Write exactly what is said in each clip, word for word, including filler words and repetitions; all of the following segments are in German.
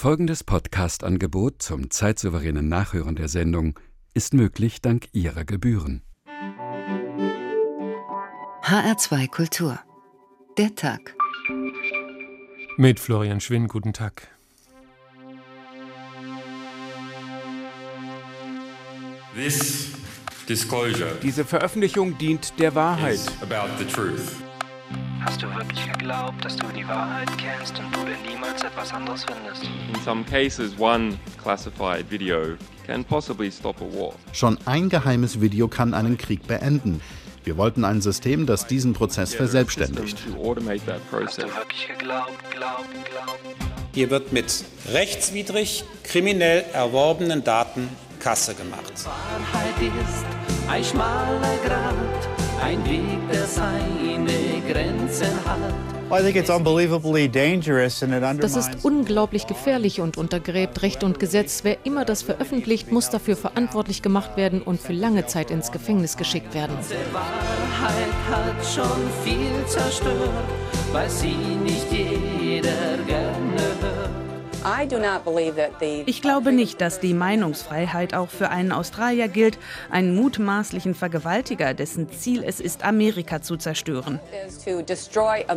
Folgendes Podcast-Angebot zum zeitsouveränen Nachhören der Sendung ist möglich dank Ihrer Gebühren. H R zwei Kultur. Der Tag. Mit Florian Schwinn, guten Tag. This disclosure Diese Veröffentlichung dient der Wahrheit. is about the truth. Hast du wirklich geglaubt, dass du die Wahrheit kennst und du denn niemals etwas anderes findest? In some cases, one classified video can possibly stop a war. Schon ein geheimes Video kann einen Krieg beenden. Wir wollten ein System, das diesen Prozess verselbstständigt. To automate that Hast process. du wirklich geglaubt, glaubt, glaubt? Hier wird mit rechtswidrig kriminell erworbenen Daten Kasse gemacht. Wahrheit ist ein schmaler Grat, ein Weg, der seine Grenzen hat. Das ist unglaublich gefährlich und untergräbt Recht und Gesetz. Wer immer das veröffentlicht, muss dafür verantwortlich gemacht werden und für lange Zeit ins Gefängnis geschickt werden. Diese Wahrheit hat schon viel zerstört, weil sie nicht jeder gerne hört. Ich glaube nicht, dass die Meinungsfreiheit auch für einen Australier gilt, einen mutmaßlichen Vergewaltiger, dessen Ziel es ist, Amerika zu zerstören. Wahrheit ist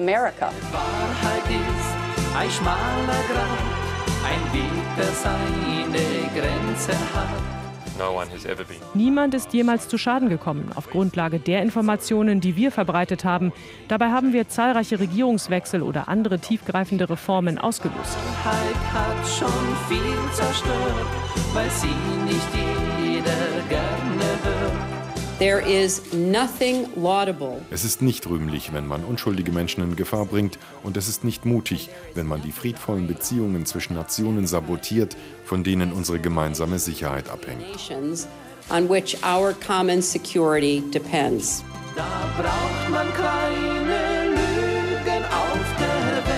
ein schmaler Grat, ein Weg, der seine Grenzen hat. No one has ever been. Niemand ist jemals zu Schaden gekommen, auf Grundlage der Informationen, die wir verbreitet haben. Dabei haben wir zahlreiche Regierungswechsel oder andere tiefgreifende Reformen ausgelöst. Wahrheit hat schon viel zerstört, weil sie nicht jeder gerne hört. There is nothing laudable. Es ist nicht rühmlich, wenn man unschuldige Menschen in Gefahr bringt, und es ist nicht mutig, wenn man die friedvollen Beziehungen zwischen Nationen sabotiert, von denen unsere gemeinsame Sicherheit abhängt. On which our common security depends. Da braucht man keine Lügen auf der Welt.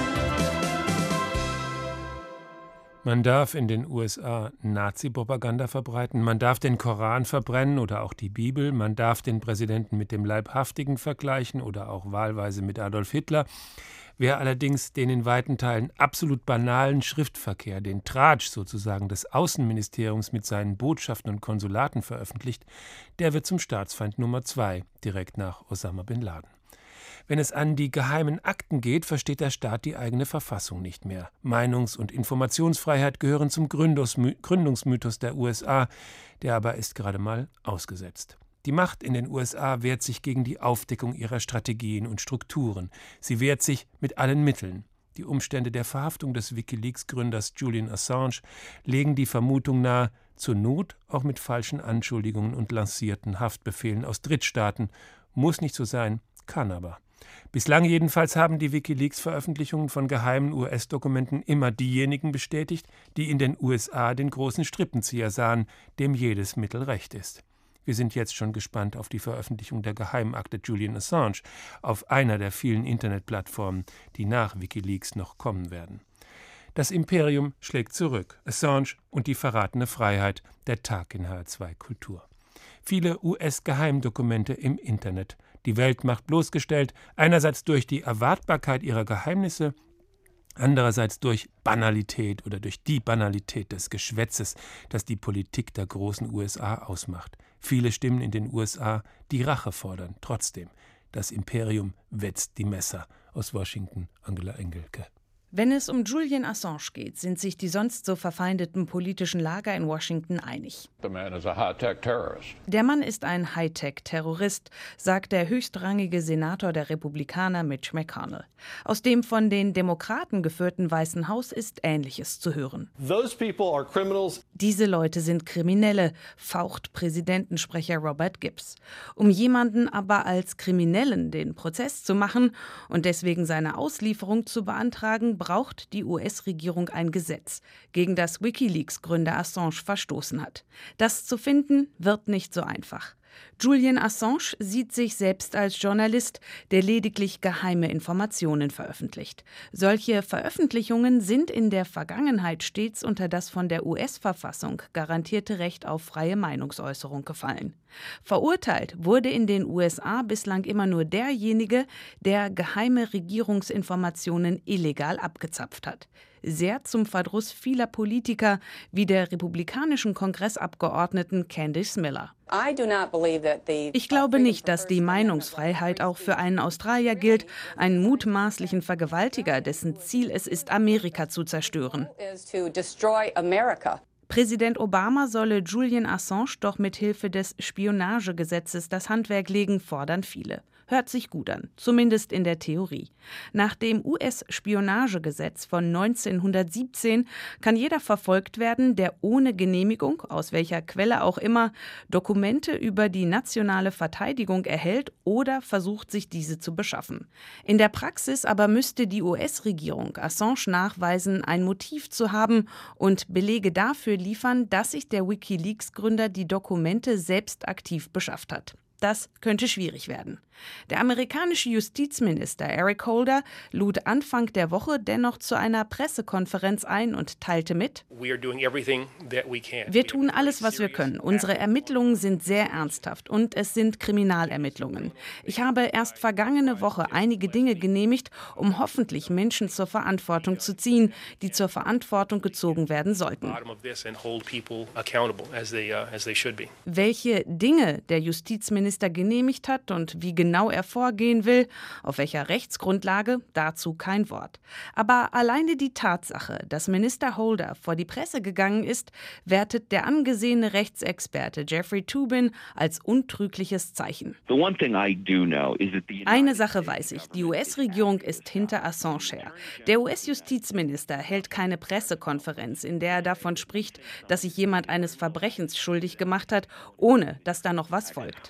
Man darf in den U S A Nazi-Propaganda verbreiten, man darf den Koran verbrennen oder auch die Bibel, man darf den Präsidenten mit dem Leibhaftigen vergleichen oder auch wahlweise mit Adolf Hitler. Wer allerdings den in weiten Teilen absolut banalen Schriftverkehr, den Tratsch sozusagen des Außenministeriums mit seinen Botschaften und Konsulaten veröffentlicht, der wird zum Staatsfeind Nummer zwei, direkt nach Osama bin Laden. Wenn es an die geheimen Akten geht, versteht der Staat die eigene Verfassung nicht mehr. Meinungs- und Informationsfreiheit gehören zum Gründungsmy- Gründungsmythos der U S A, der aber ist gerade mal ausgesetzt. Die Macht in den U S A wehrt sich gegen die Aufdeckung ihrer Strategien und Strukturen. Sie wehrt sich mit allen Mitteln. Die Umstände der Verhaftung des WikiLeaks-Gründers Julian Assange legen die Vermutung nahe, zur Not auch mit falschen Anschuldigungen und lancierten Haftbefehlen aus Drittstaaten. Muss nicht so sein, kann aber. Bislang jedenfalls haben die WikiLeaks-Veröffentlichungen von geheimen U S-Dokumenten immer diejenigen bestätigt, die in den U S A den großen Strippenzieher sahen, dem jedes Mittel recht ist. Wir sind jetzt schon gespannt auf die Veröffentlichung der Geheimakte Julian Assange auf einer der vielen Internetplattformen, die nach WikiLeaks noch kommen werden. Das Imperium schlägt zurück. Assange und die verratene Freiheit, der Tag in H R zwei Kultur. Viele U S-Geheimdokumente im Internet. Die Weltmacht bloßgestellt, einerseits durch die Erwartbarkeit ihrer Geheimnisse, andererseits durch Banalität oder durch die Banalität des Geschwätzes, das die Politik der großen U S A ausmacht. Viele Stimmen in den U S A, die Rache fordern. Trotzdem, das Imperium wetzt die Messer. Aus Washington, Angela Engelke. Wenn es um Julian Assange geht, sind sich die sonst so verfeindeten politischen Lager in Washington einig. Der Mann ist ein Hightech-Terrorist, sagt der höchstrangige Senator der Republikaner Mitch McConnell. Aus dem von den Demokraten geführten Weißen Haus ist Ähnliches zu hören. Diese Leute sind Kriminelle, faucht Präsidentensprecher Robert Gibbs. Um jemanden aber als Kriminellen den Prozess zu machen und deswegen seine Auslieferung zu beantragen, braucht die U S-Regierung ein Gesetz, gegen das WikiLeaks-Gründer Assange verstoßen hat. Das zu finden, wird nicht so einfach. Julian Assange sieht sich selbst als Journalist, der lediglich geheime Informationen veröffentlicht. Solche Veröffentlichungen sind in der Vergangenheit stets unter das von der U S-Verfassung garantierte Recht auf freie Meinungsäußerung gefallen. Verurteilt wurde in den U S A bislang immer nur derjenige, der geheime Regierungsinformationen illegal abgezapft hat. sehr zum Verdruss vieler Politiker, wie der republikanischen Kongressabgeordneten Candice Miller. Ich glaube nicht, dass die Meinungsfreiheit auch für einen Australier gilt, einen mutmaßlichen Vergewaltiger, dessen Ziel es ist, Amerika zu zerstören. Präsident Obama solle Julian Assange doch mit Hilfe des Spionagegesetzes das Handwerk legen, fordern viele. Hört sich gut an, zumindest in der Theorie. Nach dem U S-Spionagegesetz von neunzehnhundertsiebzehn kann jeder verfolgt werden, der ohne Genehmigung, aus welcher Quelle auch immer, Dokumente über die nationale Verteidigung erhält oder versucht, sich diese zu beschaffen. In der Praxis aber müsste die U S-Regierung Assange nachweisen, ein Motiv zu haben und Belege dafür liefern, dass sich der WikiLeaks-Gründer die Dokumente selbst aktiv beschafft hat. Das könnte schwierig werden. Der amerikanische Justizminister Eric Holder lud Anfang der Woche dennoch zu einer Pressekonferenz ein und teilte mit: Wir tun alles, was wir können. Unsere Ermittlungen sind sehr ernsthaft und es sind Kriminalermittlungen. Ich habe erst vergangene Woche einige Dinge genehmigt, um hoffentlich Menschen zur Verantwortung zu ziehen, die zur Verantwortung gezogen werden sollten. Welche Dinge der Justizminister genehmigt hat und wie genau er vorgehen will, auf welcher Rechtsgrundlage, dazu kein Wort. Aber alleine die Tatsache, dass Minister Holder vor die Presse gegangen ist, wertet der angesehene Rechtsexperte Jeffrey Toobin als untrügliches Zeichen. Eine Sache weiß ich, die U S-Regierung ist hinter Assange her. Der U S-Justizminister hält keine Pressekonferenz, in der er davon spricht, dass sich jemand eines Verbrechens schuldig gemacht hat, ohne dass da noch was folgt.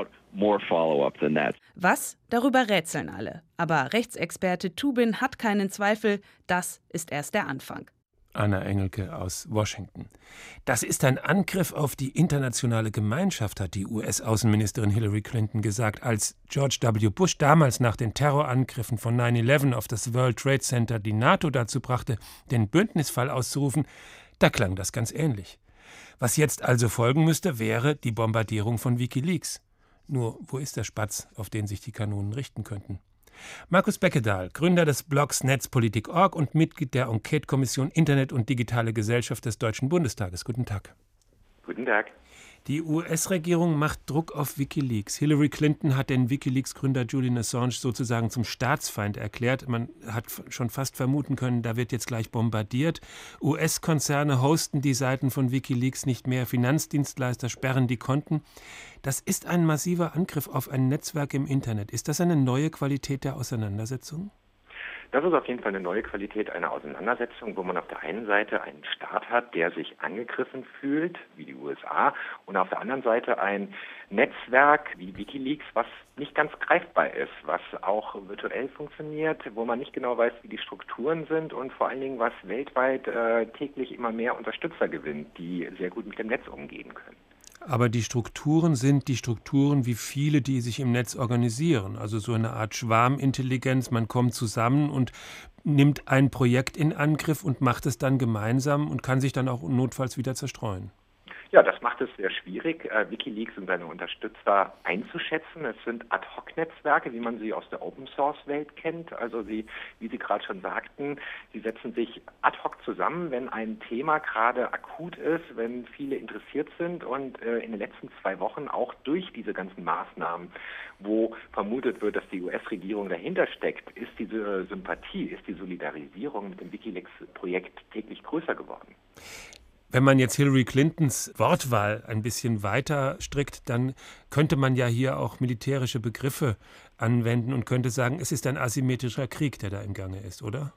Was? Darüber rätseln alle. Aber Rechtsexperte Toobin hat keinen Zweifel, das ist erst der Anfang. Anna Engelke aus Washington. Das ist ein Angriff auf die internationale Gemeinschaft, hat die U S-Außenministerin Hillary Clinton gesagt, als George W. Bush damals nach den Terrorangriffen von neun elf auf das World Trade Center die NATO dazu brachte, den Bündnisfall auszurufen. Da klang das ganz ähnlich. Was jetzt also folgen müsste, wäre die Bombardierung von WikiLeaks. Nur, wo ist der Spatz, auf den sich die Kanonen richten könnten? Markus Beckedahl, Gründer des Blogs Netzpolitik Punkt org und Mitglied der Enquete-Kommission Internet und Digitale Gesellschaft des Deutschen Bundestages. Guten Tag. Guten Tag. Die U S-Regierung macht Druck auf WikiLeaks. Hillary Clinton hat den WikiLeaks-Gründer Julian Assange sozusagen zum Staatsfeind erklärt. Man hat schon fast vermuten können, da wird jetzt gleich bombardiert. U S-Konzerne hosten die Seiten von WikiLeaks nicht mehr. Finanzdienstleister sperren die Konten. Das ist ein massiver Angriff auf ein Netzwerk im Internet. Ist das eine neue Qualität der Auseinandersetzung? Das ist auf jeden Fall eine neue Qualität einer Auseinandersetzung, wo man auf der einen Seite einen Staat hat, der sich angegriffen fühlt, wie die U S A, und auf der anderen Seite ein Netzwerk wie WikiLeaks, was nicht ganz greifbar ist, was auch virtuell funktioniert, wo man nicht genau weiß, wie die Strukturen sind und vor allen Dingen, was weltweit äh, täglich immer mehr Unterstützer gewinnt, die sehr gut mit dem Netz umgehen können. Aber die Strukturen sind die Strukturen wie viele, die sich im Netz organisieren. Also so eine Art Schwarmintelligenz. Man kommt zusammen und nimmt ein Projekt in Angriff und macht es dann gemeinsam und kann sich dann auch notfalls wieder zerstreuen. Ja, das macht es sehr schwierig, äh, WikiLeaks und seine Unterstützer einzuschätzen. Es sind Ad-Hoc-Netzwerke, wie man sie aus der Open-Source-Welt kennt. Also sie, wie Sie gerade schon sagten, sie setzen sich ad hoc zusammen, wenn ein Thema gerade akut ist, wenn viele interessiert sind. Und äh, in den letzten zwei Wochen auch durch diese ganzen Maßnahmen, wo vermutet wird, dass die U S-Regierung dahinter steckt, ist diese Sympathie, ist die Solidarisierung mit dem WikiLeaks-Projekt täglich größer geworden. Wenn man jetzt Hillary Clintons Wortwahl ein bisschen weiter strickt, dann könnte man ja hier auch militärische Begriffe anwenden und könnte sagen, es ist ein asymmetrischer Krieg, der da im Gange ist, oder?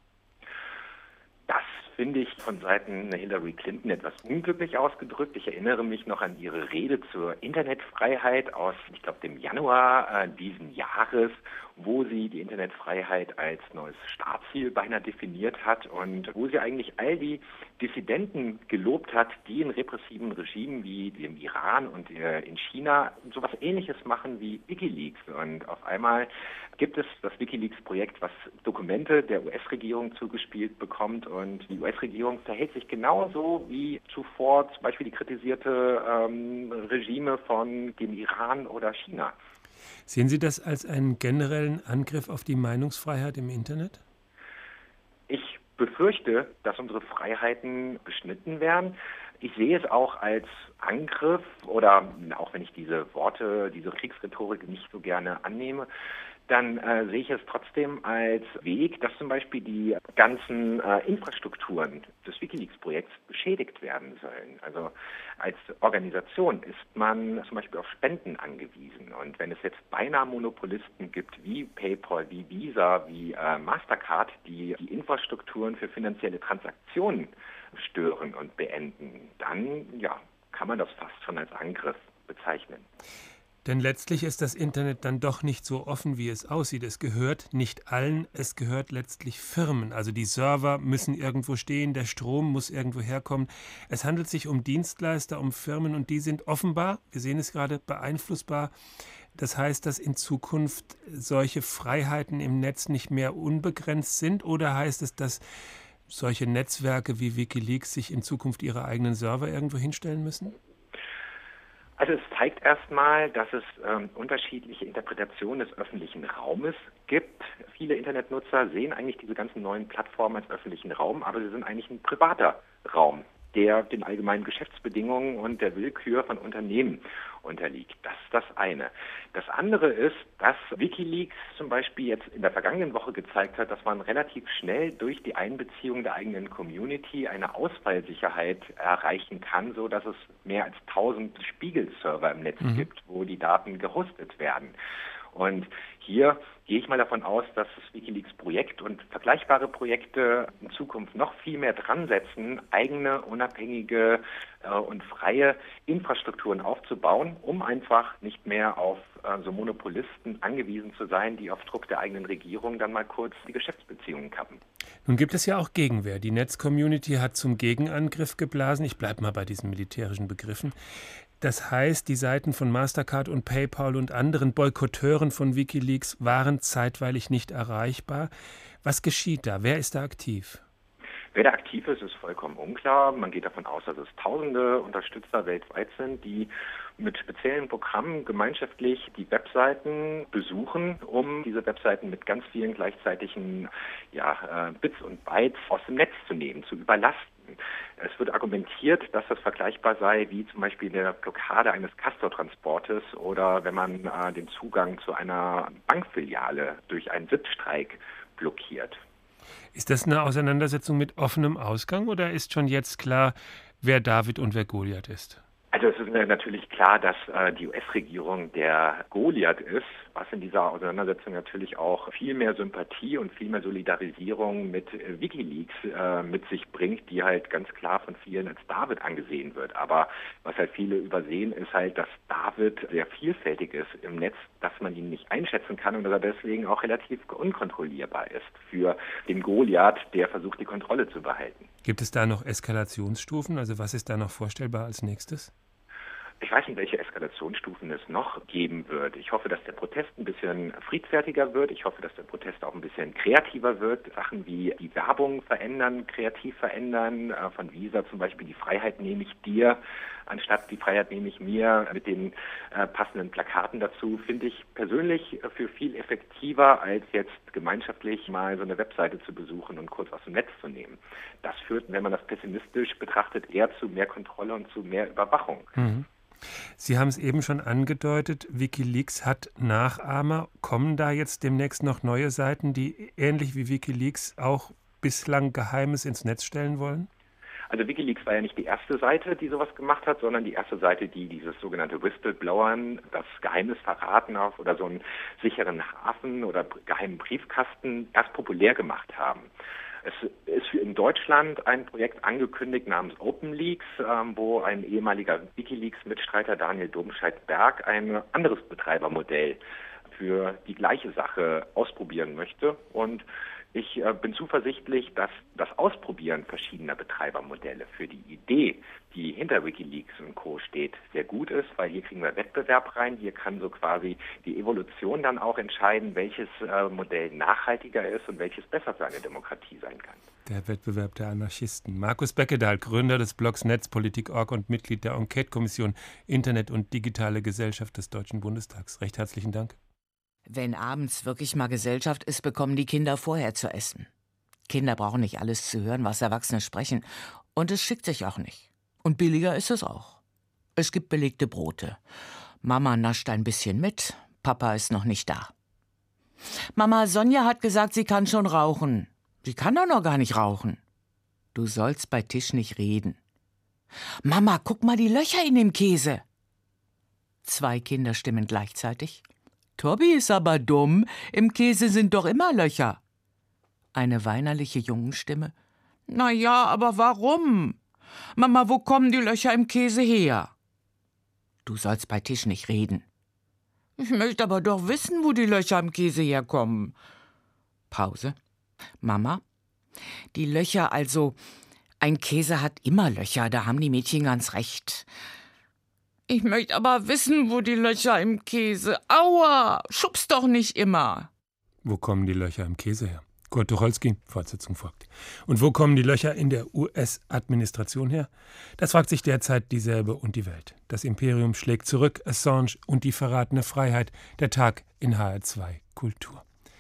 Das finde ich von Seiten Hillary Clinton etwas unglücklich ausgedrückt. Ich erinnere mich noch an ihre Rede zur Internetfreiheit aus, ich glaube, dem Januar äh, diesen Jahres, wo sie die Internetfreiheit als neues Staatsziel beinahe definiert hat und wo sie eigentlich all die Dissidenten gelobt hat, die in repressiven Regimen wie dem Iran und äh, in China sowas Ähnliches machen wie WikiLeaks. Und auf einmal gibt es das WikiLeaks-Projekt, was Dokumente der U S-Regierung zugespielt bekommt, und die U S-Regierung verhält sich genauso wie zuvor zum Beispiel die kritisierte ähm, Regime von dem Iran oder China. Sehen Sie das als einen generellen Angriff auf die Meinungsfreiheit im Internet? Ich befürchte, dass unsere Freiheiten beschnitten werden. Ich sehe es auch als Angriff oder auch wenn ich diese Worte, diese Kriegsrhetorik nicht so gerne annehme, dann äh, sehe ich es trotzdem als Weg, dass zum Beispiel die ganzen äh, Infrastrukturen des WikiLeaks-Projekts beschädigt werden sollen. Also als Organisation ist man zum Beispiel auf Spenden angewiesen. Und wenn es jetzt beinahe Monopolisten gibt wie PayPal, wie Visa, wie äh, Mastercard, die die Infrastrukturen für finanzielle Transaktionen stören und beenden, dann ja, kann man das fast schon als Angriff bezeichnen. Denn letztlich ist das Internet dann doch nicht so offen, wie es aussieht. Es gehört nicht allen, es gehört letztlich Firmen. Also die Server müssen irgendwo stehen, der Strom muss irgendwo herkommen. Es handelt sich um Dienstleister, um Firmen und die sind offenbar, wir sehen es gerade, beeinflussbar. Das heißt, dass in Zukunft solche Freiheiten im Netz nicht mehr unbegrenzt sind? Oder heißt es, dass solche Netzwerke wie WikiLeaks sich in Zukunft ihre eigenen Server irgendwo hinstellen müssen? Also es zeigt erstmal, dass es ähm, unterschiedliche Interpretationen des öffentlichen Raumes gibt. Viele Internetnutzer sehen eigentlich diese ganzen neuen Plattformen als öffentlichen Raum, aber sie sind eigentlich ein privater Raum, der den allgemeinen Geschäftsbedingungen und der Willkür von Unternehmen unterliegt. Das ist das eine. Das andere ist, dass WikiLeaks zum Beispiel jetzt in der vergangenen Woche gezeigt hat, dass man relativ schnell durch die Einbeziehung der eigenen Community eine Ausfallsicherheit erreichen kann, so dass es mehr als tausend Spiegelserver im Netz mhm. gibt, wo die Daten gehostet werden. Und hier gehe ich mal davon aus, dass das WikiLeaks-Projekt und vergleichbare Projekte in Zukunft noch viel mehr dran setzen, eigene, unabhängige äh, und freie Infrastrukturen aufzubauen, um einfach nicht mehr auf äh, so Monopolisten angewiesen zu sein, die auf Druck der eigenen Regierung dann mal kurz die Geschäftsbeziehungen kappen. Nun gibt es ja auch Gegenwehr. Die Netz-Community hat zum Gegenangriff geblasen. Ich bleibe mal bei diesen militärischen Begriffen. Das heißt, die Seiten von Mastercard und PayPal und anderen Boykotteuren von WikiLeaks waren zeitweilig nicht erreichbar. Was geschieht da? Wer ist da aktiv? Wer da aktiv ist, ist vollkommen unklar. Man geht davon aus, dass es tausende Unterstützer weltweit sind, die mit speziellen Programmen gemeinschaftlich die Webseiten besuchen, um diese Webseiten mit ganz vielen gleichzeitigen ja, Bits und Bytes aus dem Netz zu nehmen, zu überlasten. Es wird argumentiert, dass das vergleichbar sei wie zum Beispiel der Blockade eines Castortransportes oder wenn man äh, den Zugang zu einer Bankfiliale durch einen Sitzstreik blockiert. Ist das eine Auseinandersetzung mit offenem Ausgang oder ist schon jetzt klar, wer David und wer Goliath ist? Also es ist natürlich klar, dass äh, die U S-Regierung der Goliath ist, was in dieser Auseinandersetzung natürlich auch viel mehr Sympathie und viel mehr Solidarisierung mit äh, WikiLeaks äh, mit sich bringt, die halt ganz klar von vielen als David angesehen wird. Aber was halt viele übersehen, ist halt, dass David sehr vielfältig ist im Netz, dass man ihn nicht einschätzen kann und dass er deswegen auch relativ unkontrollierbar ist für den Goliath, der versucht, die Kontrolle zu behalten. Gibt es da noch Eskalationsstufen? Also was ist da noch vorstellbar als nächstes? Ich weiß nicht, welche Eskalationsstufen es noch geben wird. Ich hoffe, dass der Protest ein bisschen friedfertiger wird. Ich hoffe, dass der Protest auch ein bisschen kreativer wird. Sachen wie die Werbung verändern, kreativ verändern. Von Visa zum Beispiel, die Freiheit nehme ich dir, anstatt die Freiheit nehme ich mir, mit den äh, passenden Plakaten dazu, finde ich persönlich für viel effektiver, als jetzt gemeinschaftlich mal so eine Webseite zu besuchen und kurz aus dem Netz zu nehmen. Das führt, wenn man das pessimistisch betrachtet, eher zu mehr Kontrolle und zu mehr Überwachung. Mhm. Sie haben es eben schon angedeutet, WikiLeaks hat Nachahmer. Kommen da jetzt demnächst noch neue Seiten, die ähnlich wie WikiLeaks auch bislang Geheimes ins Netz stellen wollen? Also WikiLeaks war ja nicht die erste Seite, die sowas gemacht hat, sondern die erste Seite, die dieses sogenannte Whistleblowern, das Geheimnis verraten auf oder so einen sicheren Hafen oder geheimen Briefkasten erst populär gemacht haben. Es ist für in Deutschland ein Projekt angekündigt namens OpenLeaks, ähm, wo ein ehemaliger WikiLeaks-Mitstreiter Daniel Domscheit-Berg ein anderes Betreibermodell für die gleiche Sache ausprobieren möchte. Und ich äh, bin zuversichtlich, dass das Ausprobieren verschiedener Betreibermodelle für die Idee, die hinter WikiLeaks und Co. steht, sehr gut ist, weil hier kriegen wir Wettbewerb rein. Hier kann so quasi die Evolution dann auch entscheiden, welches äh, Modell nachhaltiger ist und welches besser für eine Demokratie sein kann. Der Wettbewerb der Anarchisten. Markus Beckedahl, Gründer des Blogs Netzpolitik Punkt org und Mitglied der Enquete-Kommission Internet und digitale Gesellschaft des Deutschen Bundestags. Recht herzlichen Dank. Wenn abends wirklich mal Gesellschaft ist, bekommen die Kinder vorher zu essen. Kinder brauchen nicht alles zu hören, was Erwachsene sprechen. Und es schickt sich auch nicht. Und billiger ist es auch. Es gibt belegte Brote. Mama nascht ein bisschen mit, Papa ist noch nicht da. Mama, Sonja hat gesagt, sie kann schon rauchen. Sie kann doch noch gar nicht rauchen. Du sollst bei Tisch nicht reden. Mama, guck mal die Löcher in dem Käse. Zwei Kinder stimmen gleichzeitig. Tobi ist aber dumm, im Käse sind doch immer Löcher. Eine weinerliche Jungenstimme. Na ja, aber warum? Mama, wo kommen die Löcher im Käse her? Du sollst bei Tisch nicht reden. Ich möchte aber doch wissen, wo die Löcher im Käse herkommen. Pause. Mama, die Löcher, also, ein Käse hat immer Löcher, da haben die Mädchen ganz recht. Ich möchte aber wissen, wo die Löcher im Käse... Aua, schubst doch nicht immer. Wo kommen die Löcher im Käse her? Kurt Tucholsky, Fortsetzung folgt. Und wo kommen die Löcher in der U S-Administration her? Das fragt sich derzeit dieselbe und die Welt. Das Imperium schlägt zurück, Assange und die verratene Freiheit, der Tag in H R zwei Kultur.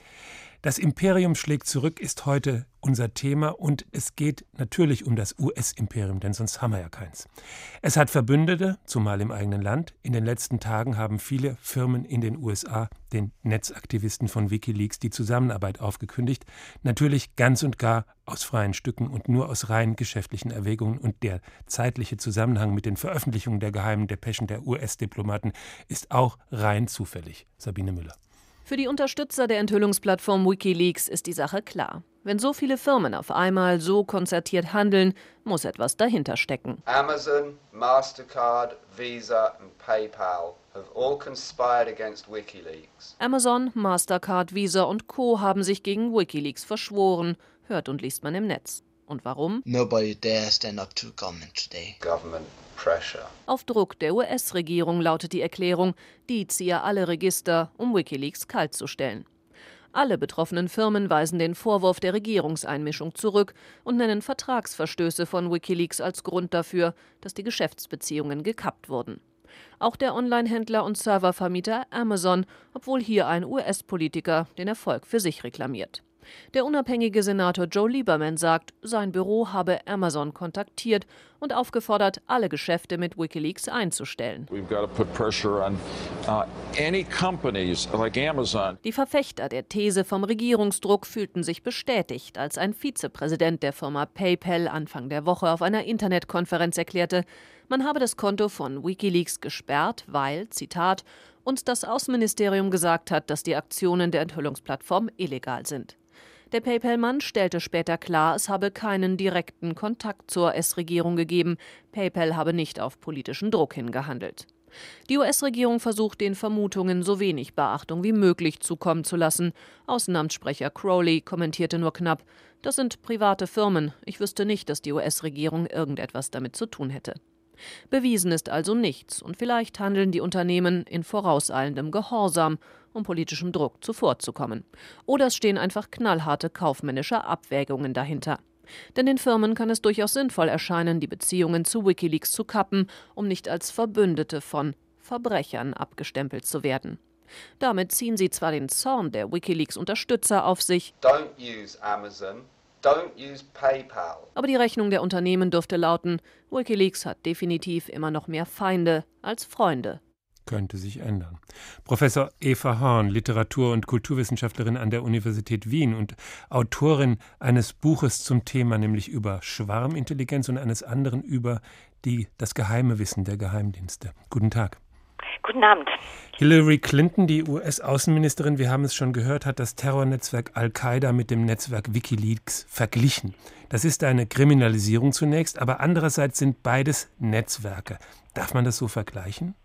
Das Imperium schlägt zurück ist heute unser Thema und es geht natürlich um das U S-Imperium, denn sonst haben wir ja keins. Es hat Verbündete, zumal im eigenen Land. In den letzten Tagen haben viele Firmen in den U S A den Netzaktivisten von WikiLeaks die Zusammenarbeit aufgekündigt. Natürlich ganz und gar aus freien Stücken und nur aus rein geschäftlichen Erwägungen. Und der zeitliche Zusammenhang mit den Veröffentlichungen der geheimen Depeschen der U S-Diplomaten ist auch rein zufällig. Sabine Müller. Für die Unterstützer der Enthüllungsplattform WikiLeaks ist die Sache klar. Wenn so viele Firmen auf einmal so konzertiert handeln, muss etwas dahinter stecken. Amazon, Mastercard, Visa und PayPal have all conspired against WikiLeaks. Amazon, Mastercard, Visa und Co. haben sich gegen WikiLeaks verschworen, hört und liest man im Netz. Und warum? Nobody dare stand up to government today. Government pressure. Auf Druck der U S-Regierung lautet die Erklärung, die ziehe alle Register, um WikiLeaks kaltzustellen. Alle betroffenen Firmen weisen den Vorwurf der Regierungseinmischung zurück und nennen Vertragsverstöße von WikiLeaks als Grund dafür, dass die Geschäftsbeziehungen gekappt wurden. Auch der Online-Händler und Serververmieter Amazon, obwohl hier ein U S-Politiker den Erfolg für sich reklamiert. Der unabhängige Senator Joe Lieberman sagt, sein Büro habe Amazon kontaktiert und aufgefordert, alle Geschäfte mit WikiLeaks einzustellen. We've got to put pressure on uh, any companies like Amazon. Die Verfechter der These vom Regierungsdruck fühlten sich bestätigt, als ein Vizepräsident der Firma PayPal Anfang der Woche auf einer Internetkonferenz erklärte, man habe das Konto von WikiLeaks gesperrt, weil, Zitat, uns das Außenministerium gesagt hat, dass die Aktionen der Enthüllungsplattform illegal sind. Der PayPal-Mann stellte später klar, es habe keinen direkten Kontakt zur U S-Regierung gegeben. PayPal habe nicht auf politischen Druck hingehandelt. Die U S-Regierung versucht, den Vermutungen so wenig Beachtung wie möglich zukommen zu lassen. Außenamtssprecher Crowley kommentierte nur knapp, das sind private Firmen. Ich wüsste nicht, dass die U S-Regierung irgendetwas damit zu tun hätte. Bewiesen ist also nichts und vielleicht handeln die Unternehmen in vorauseilendem Gehorsam, um politischem Druck zuvorzukommen. Oder es stehen einfach knallharte kaufmännische Abwägungen dahinter. Denn den Firmen kann es durchaus sinnvoll erscheinen, die Beziehungen zu WikiLeaks zu kappen, um nicht als Verbündete von Verbrechern abgestempelt zu werden. Damit ziehen sie zwar den Zorn der WikiLeaks-Unterstützer auf sich, Don't use Amazon. Don't use PayPal. Aber die Rechnung der Unternehmen dürfte lauten, WikiLeaks hat definitiv immer noch mehr Feinde als Freunde. Könnte sich ändern. Professor Eva Horn, Literatur- und Kulturwissenschaftlerin an der Universität Wien und Autorin eines Buches zum Thema, nämlich über Schwarmintelligenz und eines anderen über die, das geheime Wissen der Geheimdienste. Guten Tag. Guten Abend. Hillary Clinton, die U S-Außenministerin, wir haben es schon gehört, hat das Terrornetzwerk Al-Qaida mit dem Netzwerk WikiLeaks verglichen. Das ist eine Kriminalisierung zunächst, aber andererseits sind beides Netzwerke. Darf man das so vergleichen?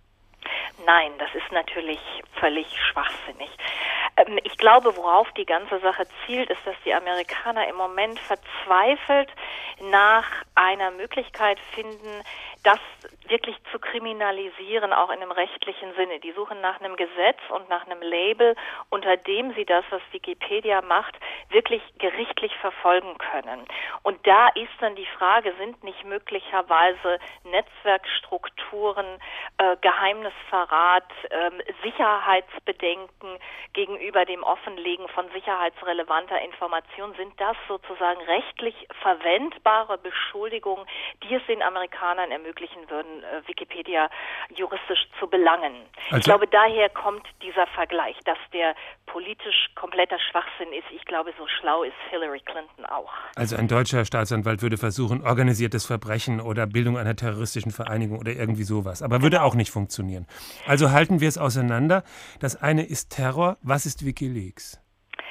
Nein, das ist natürlich völlig schwachsinnig. Ich glaube, worauf die ganze Sache zielt, ist, dass die Amerikaner im Moment verzweifelt nach einer Möglichkeit finden, das wirklich zu kriminalisieren, auch in einem rechtlichen Sinne. Die suchen nach einem Gesetz und nach einem Label, unter dem sie das, was Wikipedia macht, wirklich gerichtlich verfolgen können. Und da ist dann die Frage, sind nicht möglicherweise Netzwerkstrukturen, äh, Geheimnisverrat, äh, Sicherheitsbedenken gegenüber dem Offenlegen von sicherheitsrelevanter Information, sind das sozusagen rechtlich verwendbare Beschuldigungen, die es den Amerikanern ermöglichen würden, Wikipedia juristisch zu belangen. Also, ich glaube, daher kommt dieser Vergleich, dass der politisch kompletter Schwachsinn ist. Ich glaube, so schlau ist Hillary Clinton auch. Also ein deutscher Staatsanwalt würde versuchen, organisiertes Verbrechen oder Bildung einer terroristischen Vereinigung oder irgendwie sowas. Aber würde auch nicht funktionieren. Also halten wir es auseinander. Das eine ist Terror. Was ist WikiLeaks?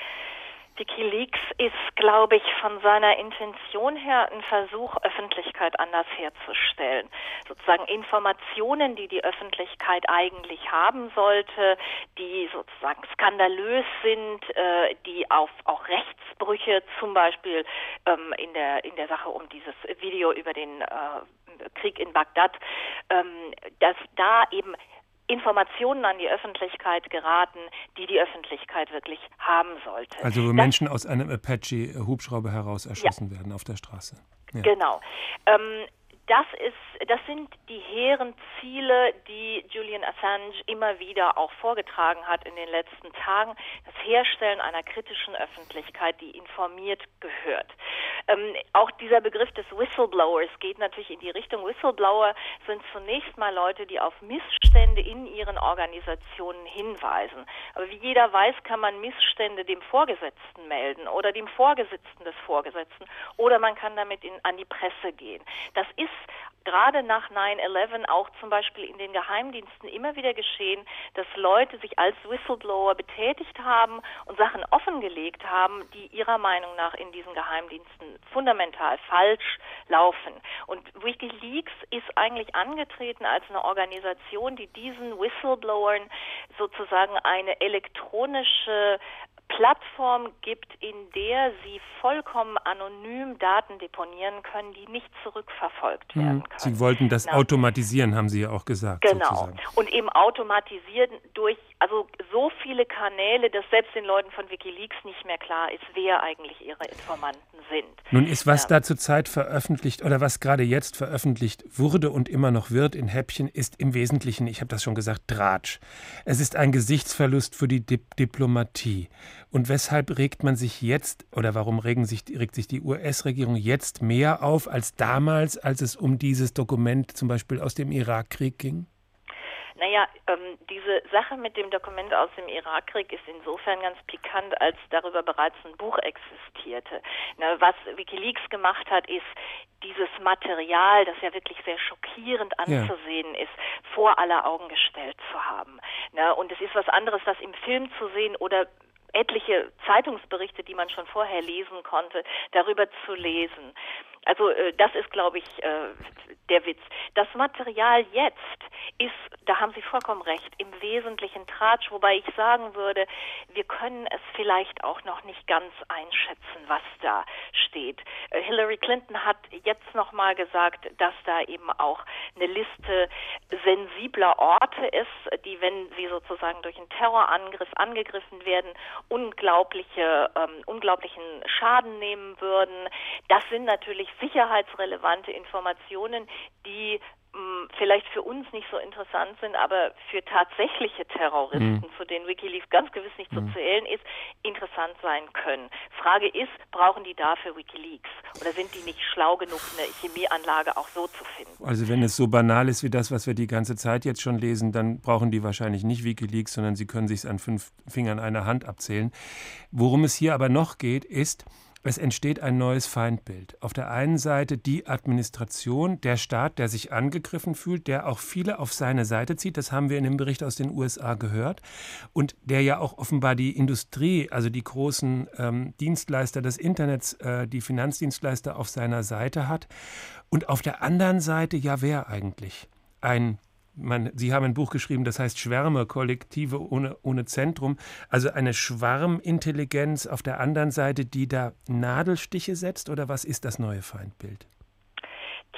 WikiLeaks ist, glaube ich, von seiner Intention her ein Versuch, Öffentlichkeit anders herzustellen. Sozusagen Informationen, die die Öffentlichkeit eigentlich haben sollte, die sozusagen skandalös sind, äh, die auf auch Rechtsbrüche, zum Beispiel ähm, in der in der Sache um dieses Video über den äh, Krieg in Bagdad, ähm, dass da eben Informationen an die Öffentlichkeit geraten, die die Öffentlichkeit wirklich haben sollte. Also wo das, Menschen aus einem Apache-Hubschrauber heraus erschossen ja. werden auf der Straße. Ja. Genau. Ähm, das ist, das sind die hehren Ziele, die Julian Assange immer wieder auch vorgetragen hat in den letzten Tagen. Das Herstellen einer kritischen Öffentlichkeit, die informiert gehört. Ähm, auch dieser Begriff des Whistleblowers geht natürlich in die Richtung. Whistleblower sind zunächst mal Leute, die auf Missstände in ihren Organisationen hinweisen. Aber wie jeder weiß, kann man Missstände dem Vorgesetzten melden oder dem Vorgesetzten des Vorgesetzten oder man kann damit in, an die Presse gehen. Das ist gerade nach nine eleven auch zum Beispiel in den Geheimdiensten immer wieder geschehen, dass Leute sich als Whistleblower betätigt haben und Sachen offengelegt haben, die ihrer Meinung nach in diesen Geheimdiensten fundamental falsch laufen. Und WikiLeaks ist eigentlich angetreten als eine Organisation, die diesen Whistleblowern sozusagen eine elektronische Plattform gibt, in der sie vollkommen anonym Daten deponieren können, die nicht zurückverfolgt werden können. Sie wollten das genau. automatisieren, haben Sie ja auch gesagt. Genau. Sozusagen. Und eben automatisieren durch also so viele Kanäle, dass selbst den Leuten von WikiLeaks nicht mehr klar ist, wer eigentlich ihre Informanten sind. Nun ist, was ja. da zurzeit veröffentlicht oder was gerade jetzt veröffentlicht wurde und immer noch wird in Häppchen, ist im Wesentlichen, ich habe das schon gesagt, Tratsch. Es ist ein Gesichtsverlust für die Dip- Diplomatie. Und weshalb regt man sich jetzt, oder warum regen sich, regt sich die U S-Regierung jetzt mehr auf als damals, als es um dieses Dokument zum Beispiel aus dem Irakkrieg ging? Naja, ähm, diese Sache mit dem Dokument aus dem Irakkrieg ist insofern ganz pikant, als darüber bereits ein Buch existierte. Na, was WikiLeaks gemacht hat, ist dieses Material, das ja wirklich sehr schockierend anzusehen ja. ist, vor aller Augen gestellt zu haben. Na, und es ist was anderes, das im Film zu sehen oder etliche Zeitungsberichte, die man schon vorher lesen konnte, darüber zu lesen. Also äh, das ist, glaube ich, äh, der Witz. Das Material jetzt ist, da haben Sie vollkommen recht, im Wesentlichen Tratsch, wobei ich sagen würde, wir können es vielleicht auch noch nicht ganz einschätzen, was da steht. Äh, Hillary Clinton hat jetzt noch mal gesagt, dass da eben auch eine Liste sensibler Orte ist, die, wenn sie sozusagen durch einen Terrorangriff angegriffen werden, unglaubliche, ähm, unglaublichen Schaden nehmen würden. Das sind natürlich sicherheitsrelevante Informationen, die mh, vielleicht für uns nicht so interessant sind, aber für tatsächliche Terroristen, mhm. zu denen WikiLeaks ganz gewiss nicht mhm. zu zählen ist, interessant sein können. Frage ist, brauchen die dafür WikiLeaks? Oder sind die nicht schlau genug, eine Chemieanlage auch so zu finden? Also wenn es so banal ist wie das, was wir die ganze Zeit jetzt schon lesen, dann brauchen die wahrscheinlich nicht WikiLeaks, sondern sie können sich es an fünf Fingern einer Hand abzählen. Worum es hier aber noch geht, ist, es entsteht ein neues Feindbild. Auf der einen Seite die Administration, der Staat, der sich angegriffen fühlt, der auch viele auf seine Seite zieht. Das haben wir in dem Bericht aus den U S A gehört. Und der ja auch offenbar die Industrie, also die großen ähm, Dienstleister des Internets, äh, die Finanzdienstleister auf seiner Seite hat. Und auf der anderen Seite, ja, wer eigentlich? Ein Man, Sie haben ein Buch geschrieben, das heißt Schwärme, Kollektive ohne, ohne Zentrum. Also eine Schwarmintelligenz auf der anderen Seite, die da Nadelstiche setzt? Oder was ist das neue Feindbild?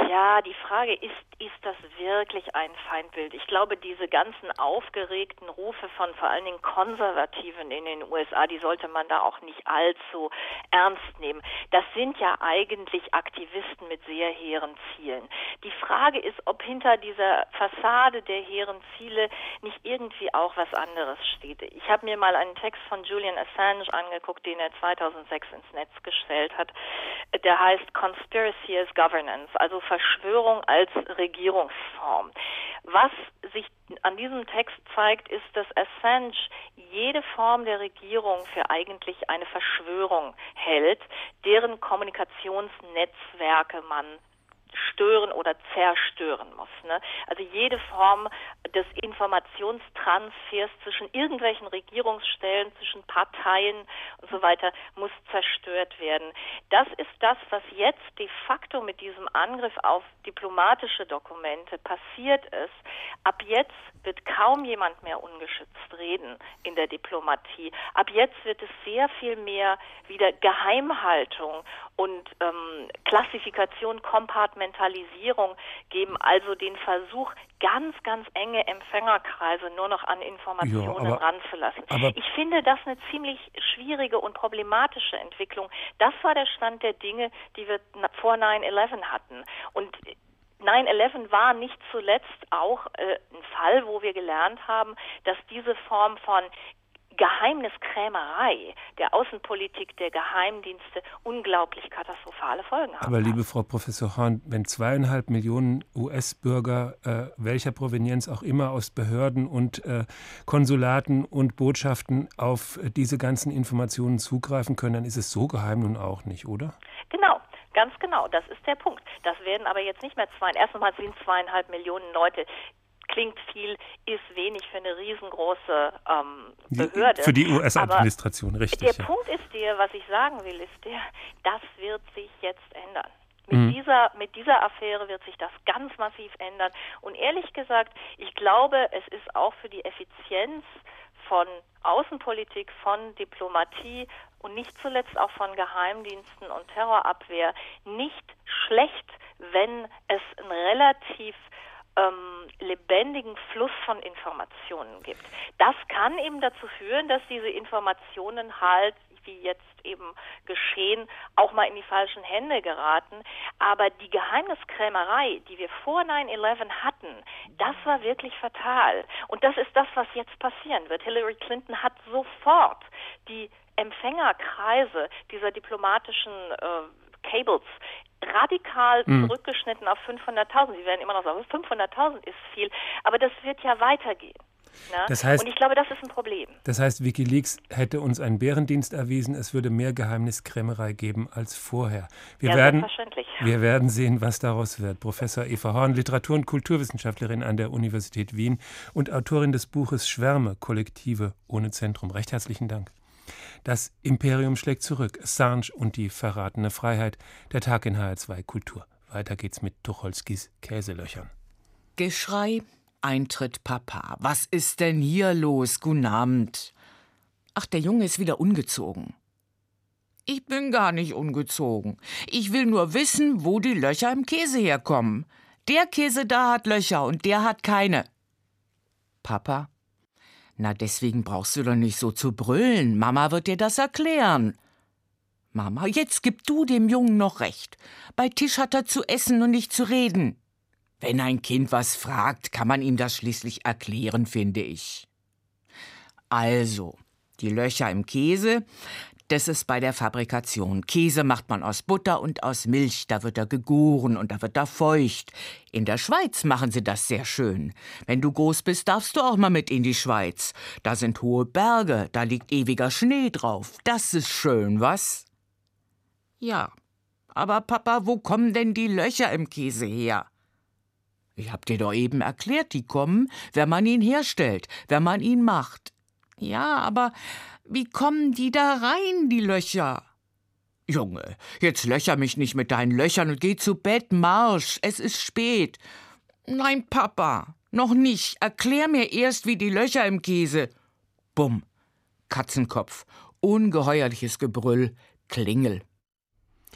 Ja, die Frage ist, ist das wirklich ein Feindbild? Ich glaube, diese ganzen aufgeregten Rufe von vor allen Dingen Konservativen in den U S A, die sollte man da auch nicht allzu ernst nehmen. Das sind ja eigentlich Aktivisten mit sehr hehren Zielen. Die Frage ist, ob hinter dieser Fassade der hehren Ziele nicht irgendwie auch was anderes steht. Ich habe mir mal einen Text von Julian Assange angeguckt, den er zweitausendsechs ins Netz gestellt hat. Der heißt Conspiracy as Governance, also Verschwörung als Regierungsform. Was sich an diesem Text zeigt, ist, dass Assange jede Form der Regierung für eigentlich eine Verschwörung hält, deren Kommunikationsnetzwerke man stören oder zerstören muss. Ne? Also jede Form des Informationstransfers zwischen irgendwelchen Regierungsstellen, zwischen Parteien und so weiter muss zerstört werden. Das ist das, was jetzt de facto mit diesem Angriff auf diplomatische Dokumente passiert ist. Ab jetzt wird kaum jemand mehr ungeschützt reden in der Diplomatie. Ab jetzt wird es sehr viel mehr wieder Geheimhaltung und ähm, Klassifikation, Kompartmentalisierung geben, also den Versuch, ganz, ganz enge Empfängerkreise nur noch an Informationen ja, aber, ranzulassen. Aber ich finde das eine ziemlich schwierige und problematische Entwicklung. Das war der Stand der Dinge, die wir vor neun elf hatten. Und neun elf war nicht zuletzt auch äh, ein Fall, wo wir gelernt haben, dass diese Form von Geheimniskrämerei der Außenpolitik der Geheimdienste unglaublich katastrophale Folgen haben. Aber liebe Frau Professor Horn, wenn zweieinhalb Millionen U S-Bürger, äh, welcher Provenienz auch immer, aus Behörden und äh, Konsulaten und Botschaften auf äh, diese ganzen Informationen zugreifen können, dann ist es so geheim nun auch nicht, oder? Genau. Ganz genau, das ist der Punkt. Das werden aber jetzt nicht mehr zwei. Erstmal sind zweieinhalb Millionen Leute. Klingt viel, ist wenig für eine riesengroße ähm, Behörde. Für die U S-Administration, richtig. Der ja. Punkt ist der, was ich sagen will, ist der, das wird sich jetzt ändern. Mit, mhm. dieser, mit dieser Affäre wird sich das ganz massiv ändern. Und ehrlich gesagt, ich glaube, es ist auch für die Effizienz von Außenpolitik, von Diplomatie und nicht zuletzt auch von Geheimdiensten und Terrorabwehr nicht schlecht, wenn es einen relativ ähm, lebendigen Fluss von Informationen gibt. Das kann eben dazu führen, dass diese Informationen halt, wie jetzt eben geschehen, auch mal in die falschen Hände geraten. Aber die Geheimniskrämerei, die wir vor neun elf hatten, das war wirklich fatal. Und das ist das, was jetzt passieren wird. Hillary Clinton hat sofort die Empfängerkreise dieser diplomatischen äh, Cables radikal mhm. zurückgeschnitten auf fünfhunderttausend. Sie werden immer noch sagen, fünfhunderttausend ist viel, aber das wird ja weitergehen. Ne? Das heißt, und ich glaube, das ist ein Problem. Das heißt, WikiLeaks hätte uns einen Bärendienst erwiesen, es würde mehr Geheimniskrämerei geben als vorher. Wir, ja, werden, selbstverständlich. wir werden sehen, was daraus wird. Professor Eva Horn, Literatur- und Kulturwissenschaftlerin an der Universität Wien und Autorin des Buches Schwärme, Kollektive ohne Zentrum. Recht herzlichen Dank. Das Imperium schlägt zurück. Assange und die verratene Freiheit. Der Tag in H R zwei Kultur. Weiter geht's mit Tucholskys Käselöchern. Geschrei. Eintritt Papa. Was ist denn hier los? Guten Abend. Ach, der Junge ist wieder ungezogen. Ich bin gar nicht ungezogen. Ich will nur wissen, wo die Löcher im Käse herkommen. Der Käse da hat Löcher und der hat keine. Papa? Na, deswegen brauchst du doch nicht so zu brüllen. Mama wird dir das erklären. Mama, jetzt gib du dem Jungen noch recht. Bei Tisch hat er zu essen und nicht zu reden. Wenn ein Kind was fragt, kann man ihm das schließlich erklären, finde ich. Also, die Löcher im Käse, das ist bei der Fabrikation. Käse macht man aus Butter und aus Milch, da wird er gegoren und da wird er feucht. In der Schweiz machen sie das sehr schön. Wenn du groß bist, darfst du auch mal mit in die Schweiz. Da sind hohe Berge, da liegt ewiger Schnee drauf. Das ist schön, was? Ja, aber Papa, wo kommen denn die Löcher im Käse her? Ich hab dir doch eben erklärt, die kommen, wenn man ihn herstellt, wenn man ihn macht. Ja, aber wie kommen die da rein, die Löcher? Junge, jetzt löcher mich nicht mit deinen Löchern und geh zu Bett, Marsch, es ist spät. Nein, Papa, noch nicht. Erklär mir erst, wie die Löcher im Käse. Bumm, Katzenkopf, ungeheuerliches Gebrüll, Klingel.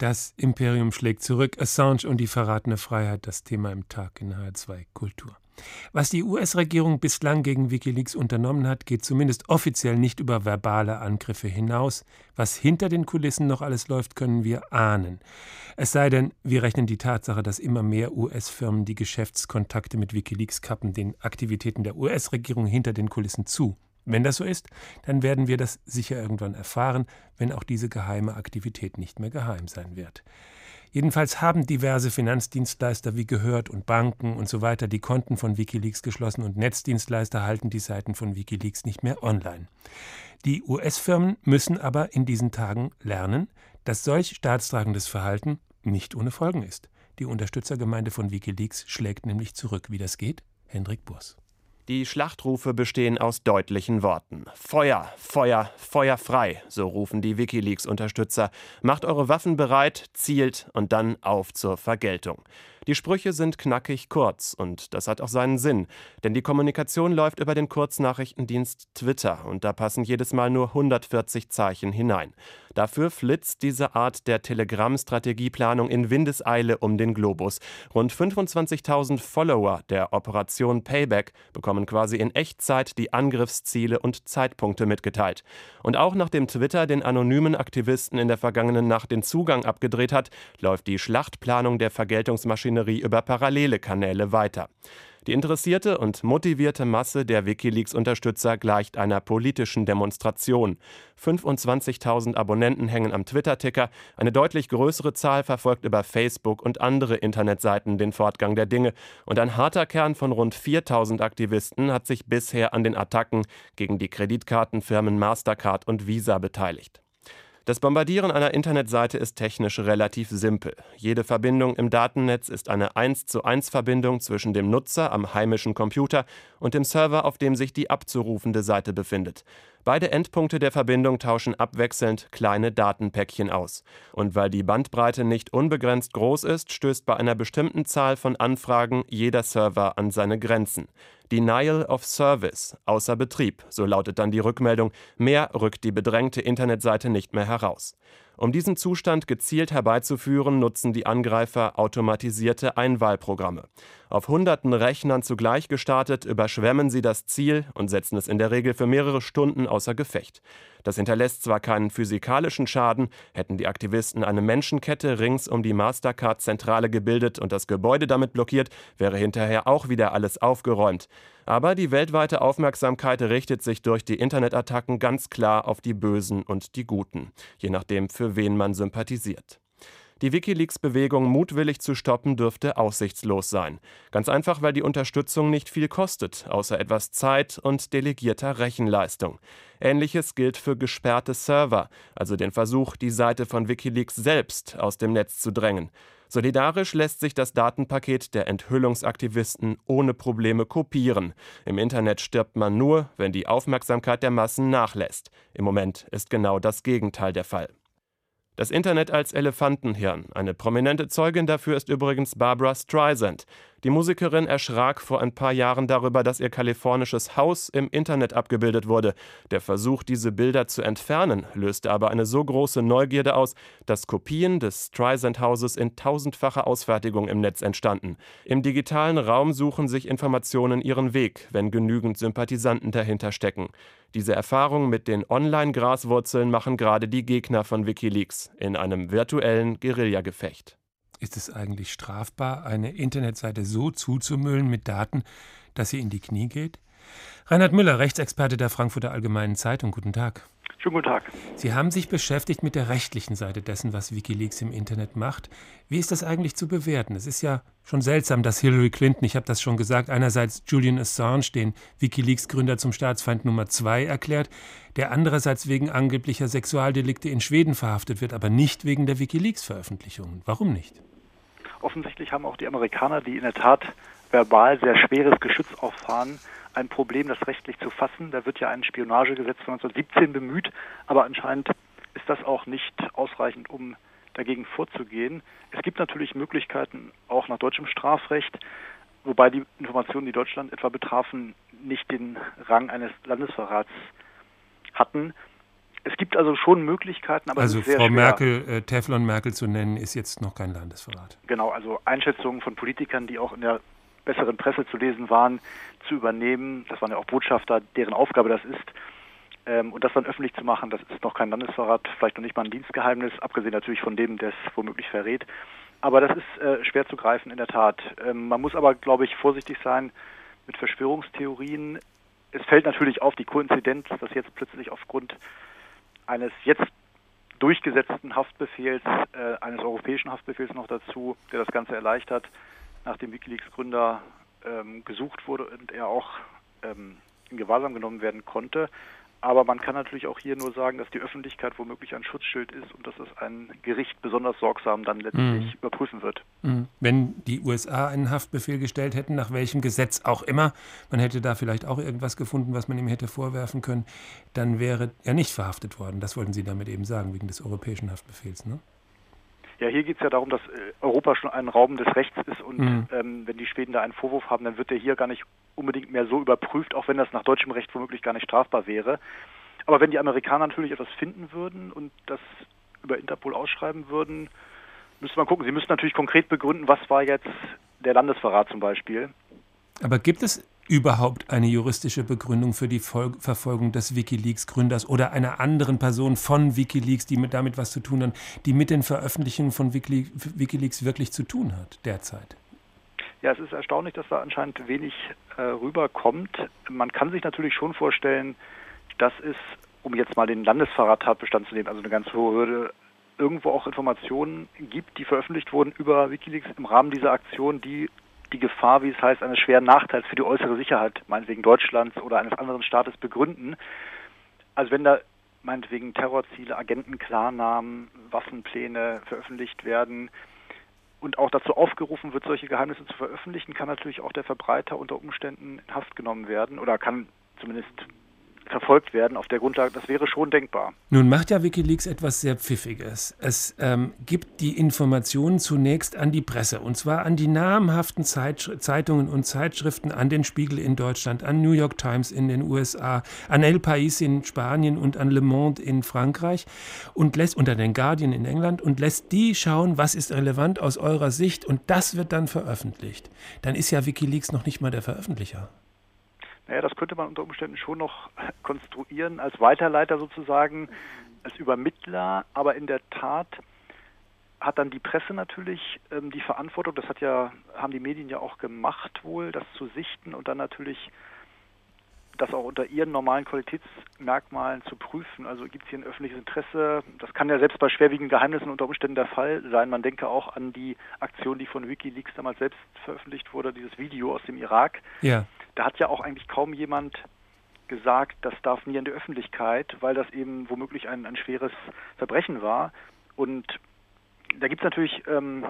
Das Imperium schlägt zurück. Assange und die verratene Freiheit, das Thema im Tag in H R zwei Kultur. Was die U S-Regierung bislang gegen WikiLeaks unternommen hat, geht zumindest offiziell nicht über verbale Angriffe hinaus. Was hinter den Kulissen noch alles läuft, können wir ahnen. Es sei denn, wir rechnen die Tatsache, dass immer mehr U S-Firmen die Geschäftskontakte mit WikiLeaks kappen, den Aktivitäten der U S-Regierung hinter den Kulissen zu. Wenn das so ist, dann werden wir das sicher irgendwann erfahren, wenn auch diese geheime Aktivität nicht mehr geheim sein wird. Jedenfalls haben diverse Finanzdienstleister wie gehört und Banken und so weiter die Konten von WikiLeaks geschlossen und Netzdienstleister halten die Seiten von WikiLeaks nicht mehr online. Die U S-Firmen müssen aber in diesen Tagen lernen, dass solch staatstragendes Verhalten nicht ohne Folgen ist. Die Unterstützergemeinde von WikiLeaks schlägt nämlich zurück. Wie das geht? Hendrik Burs. Die Schlachtrufe bestehen aus deutlichen Worten. Feuer, Feuer, Feuer frei, so rufen die WikiLeaks-Unterstützer. Macht eure Waffen bereit, zielt und dann auf zur Vergeltung. Die Sprüche sind knackig kurz und das hat auch seinen Sinn, denn die Kommunikation läuft über den Kurznachrichtendienst Twitter und da passen jedes Mal nur hundertvierzig Zeichen hinein. Dafür flitzt diese Art der Telegram-Strategieplanung in Windeseile um den Globus. Rund fünfundzwanzigtausend Follower der Operation Payback bekommen quasi in Echtzeit die Angriffsziele und Zeitpunkte mitgeteilt. Und auch nachdem Twitter den anonymen Aktivisten in der vergangenen Nacht den Zugang abgedreht hat, läuft die Schlachtplanung der Vergeltungsmaschinerie über parallele Kanäle weiter. Die interessierte und motivierte Masse der WikiLeaks-Unterstützer gleicht einer politischen Demonstration. fünfundzwanzigtausend Abonnenten hängen am Twitter-Ticker, eine deutlich größere Zahl verfolgt über Facebook und andere Internetseiten den Fortgang der Dinge und ein harter Kern von rund viertausend Aktivisten hat sich bisher an den Attacken gegen die Kreditkartenfirmen Mastercard und Visa beteiligt. Das Bombardieren einer Internetseite ist technisch relativ simpel. Jede Verbindung im Datennetz ist eine eins zu eins Verbindung zwischen dem Nutzer am heimischen Computer und dem Server, auf dem sich die abzurufende Seite befindet. Beide Endpunkte der Verbindung tauschen abwechselnd kleine Datenpäckchen aus. Und weil die Bandbreite nicht unbegrenzt groß ist, stößt bei einer bestimmten Zahl von Anfragen jeder Server an seine Grenzen. Denial of Service, außer Betrieb, so lautet dann die Rückmeldung. Mehr rückt die bedrängte Internetseite nicht mehr heraus. Um diesen Zustand gezielt herbeizuführen, nutzen die Angreifer automatisierte Einwahlprogramme. Auf hunderten Rechnern zugleich gestartet, überschwemmen sie das Ziel und setzen es in der Regel für mehrere Stunden außer Gefecht. Das hinterlässt zwar keinen physikalischen Schaden, hätten die Aktivisten eine Menschenkette rings um die Mastercard-Zentrale gebildet und das Gebäude damit blockiert, wäre hinterher auch wieder alles aufgeräumt. Aber die weltweite Aufmerksamkeit richtet sich durch die Internetattacken ganz klar auf die Bösen und die Guten, je nachdem, für wen man sympathisiert. Die WikiLeaks-Bewegung mutwillig zu stoppen, dürfte aussichtslos sein. Ganz einfach, weil die Unterstützung nicht viel kostet, außer etwas Zeit und delegierter Rechenleistung. Ähnliches gilt für gesperrte Server, also den Versuch, die Seite von WikiLeaks selbst aus dem Netz zu drängen. Solidarisch lässt sich das Datenpaket der Enthüllungsaktivisten ohne Probleme kopieren. Im Internet stirbt man nur, wenn die Aufmerksamkeit der Massen nachlässt. Im Moment ist genau das Gegenteil der Fall. Das Internet als Elefantenhirn. Eine prominente Zeugin dafür ist übrigens Barbra Streisand. Die Musikerin erschrak vor ein paar Jahren darüber, dass ihr kalifornisches Haus im Internet abgebildet wurde. Der Versuch, diese Bilder zu entfernen, löste aber eine so große Neugierde aus, dass Kopien des Streisand-Hauses in tausendfacher Ausfertigung im Netz entstanden. Im digitalen Raum suchen sich Informationen ihren Weg, wenn genügend Sympathisanten dahinter stecken. Diese Erfahrung mit den Online-Graswurzeln machen gerade die Gegner von WikiLeaks in einem virtuellen Guerillagefecht. Ist es eigentlich strafbar, eine Internetseite so zuzumüllen mit Daten, dass sie in die Knie geht? Reinhard Müller, Rechtsexperte der Frankfurter Allgemeinen Zeitung. Guten Tag. Schönen guten Tag. Sie haben sich beschäftigt mit der rechtlichen Seite dessen, was WikiLeaks im Internet macht. Wie ist das eigentlich zu bewerten? Es ist ja schon seltsam, dass Hillary Clinton, ich habe das schon gesagt, einerseits Julian Assange, den WikiLeaks-Gründer, zum Staatsfeind Nummer zwei erklärt, der andererseits wegen angeblicher Sexualdelikte in Schweden verhaftet wird, aber nicht wegen der WikiLeaks-Veröffentlichungen. Warum nicht? Offensichtlich haben auch die Amerikaner, die in der Tat verbal sehr schweres Geschütz auffahren, ein Problem, das rechtlich zu fassen. Da wird ja ein Spionagegesetz von neunzehnhundertsiebzehn bemüht, aber anscheinend ist das auch nicht ausreichend, um dagegen vorzugehen. Es gibt natürlich Möglichkeiten, auch nach deutschem Strafrecht, wobei die Informationen, die Deutschland etwa betrafen, nicht den Rang eines Landesverrats hatten. Es gibt also schon Möglichkeiten, aber also es ist sehr Frau schwer. Merkel, äh, Teflon Merkel zu nennen, ist jetzt noch kein Landesverrat. Genau, also Einschätzungen von Politikern, die auch in der besseren Presse zu lesen waren, zu übernehmen. Das waren ja auch Botschafter, deren Aufgabe das ist. Ähm, und das dann öffentlich zu machen, das ist noch kein Landesverrat, vielleicht noch nicht mal ein Dienstgeheimnis, abgesehen natürlich von dem, der es womöglich verrät. Aber das ist äh, schwer zu greifen, in der Tat. Ähm, man muss aber, glaube ich, vorsichtig sein mit Verschwörungstheorien. Es fällt natürlich auf die Koinzidenz, dass jetzt plötzlich aufgrund eines jetzt durchgesetzten Haftbefehls, äh, eines europäischen Haftbefehls noch dazu, der das Ganze erleichtert, nachdem WikiLeaks-Gründer ähm, gesucht wurde und er auch ähm, in Gewahrsam genommen werden konnte. Aber man kann natürlich auch hier nur sagen, dass die Öffentlichkeit womöglich ein Schutzschild ist und dass es ein Gericht besonders sorgsam dann letztlich Mhm. überprüfen wird. Mhm. Wenn die U S A einen Haftbefehl gestellt hätten, nach welchem Gesetz auch immer, man hätte da vielleicht auch irgendwas gefunden, was man ihm hätte vorwerfen können, dann wäre er nicht verhaftet worden. Das wollten Sie damit eben sagen, wegen des europäischen Haftbefehls, ne? Ja, hier geht es ja darum, dass äh, Europa schon ein Raum des Rechts ist und Mhm. ähm, wenn die Schweden da einen Vorwurf haben, dann wird der hier gar nicht unbedingt mehr so überprüft, auch wenn das nach deutschem Recht womöglich gar nicht strafbar wäre. Aber wenn die Amerikaner natürlich etwas finden würden und das über Interpol ausschreiben würden, müsste man gucken. Sie müssten natürlich konkret begründen, was war jetzt der Landesverrat zum Beispiel. Aber gibt es überhaupt eine juristische Begründung für die Vol- Verfolgung des WikiLeaks-Gründers oder einer anderen Person von WikiLeaks, die mit damit was zu tun hat, die mit den Veröffentlichungen von Wiki- WikiLeaks wirklich zu tun hat derzeit? Ja, es ist erstaunlich, dass da anscheinend wenig äh, rüberkommt. Man kann sich natürlich schon vorstellen, dass es, um jetzt mal den Landesverrat-Tatbestand zu nehmen, also eine ganz hohe Hürde, irgendwo auch Informationen gibt, die veröffentlicht wurden über WikiLeaks im Rahmen dieser Aktion, die die Gefahr, wie es heißt, eines schweren Nachteils für die äußere Sicherheit, meinetwegen Deutschlands oder eines anderen Staates, begründen. Also wenn da meinetwegen Terrorziele, Agentenklarnamen, Waffenpläne veröffentlicht werden und auch dazu aufgerufen wird, solche Geheimnisse zu veröffentlichen, kann natürlich auch der Verbreiter unter Umständen in Haft genommen werden oder kann zumindest verfolgt werden auf der Grundlage. Das wäre schon denkbar. Nun macht ja WikiLeaks etwas sehr Pfiffiges. Es ähm, gibt die Informationen zunächst an die Presse, und zwar an die namhaften Zeit- Zeitungen und Zeitschriften, an den Spiegel in Deutschland, an New York Times in den U S A, an El País in Spanien und an Le Monde in Frankreich und lässt unter den Guardian in England und lässt die schauen, was ist relevant aus eurer Sicht, und das wird dann veröffentlicht. Dann ist ja WikiLeaks noch nicht mal der Veröffentlicher. Naja, das könnte man unter Umständen schon noch konstruieren als Weiterleiter sozusagen, als Übermittler, aber in der Tat hat dann die Presse natürlich ähm, die Verantwortung, das hat ja, haben die Medien ja auch gemacht wohl, das zu sichten und dann natürlich das auch unter ihren normalen Qualitätsmerkmalen zu prüfen. Also gibt es hier ein öffentliches Interesse, das kann ja selbst bei schwerwiegenden Geheimnissen unter Umständen der Fall sein. Man denke auch an die Aktion, die von WikiLeaks damals selbst veröffentlicht wurde, dieses Video aus dem Irak. Ja. Da hat ja auch eigentlich kaum jemand gesagt, das darf nie in die Öffentlichkeit, weil das eben womöglich ein, ein schweres Verbrechen war. Und da gibt es natürlich ähm,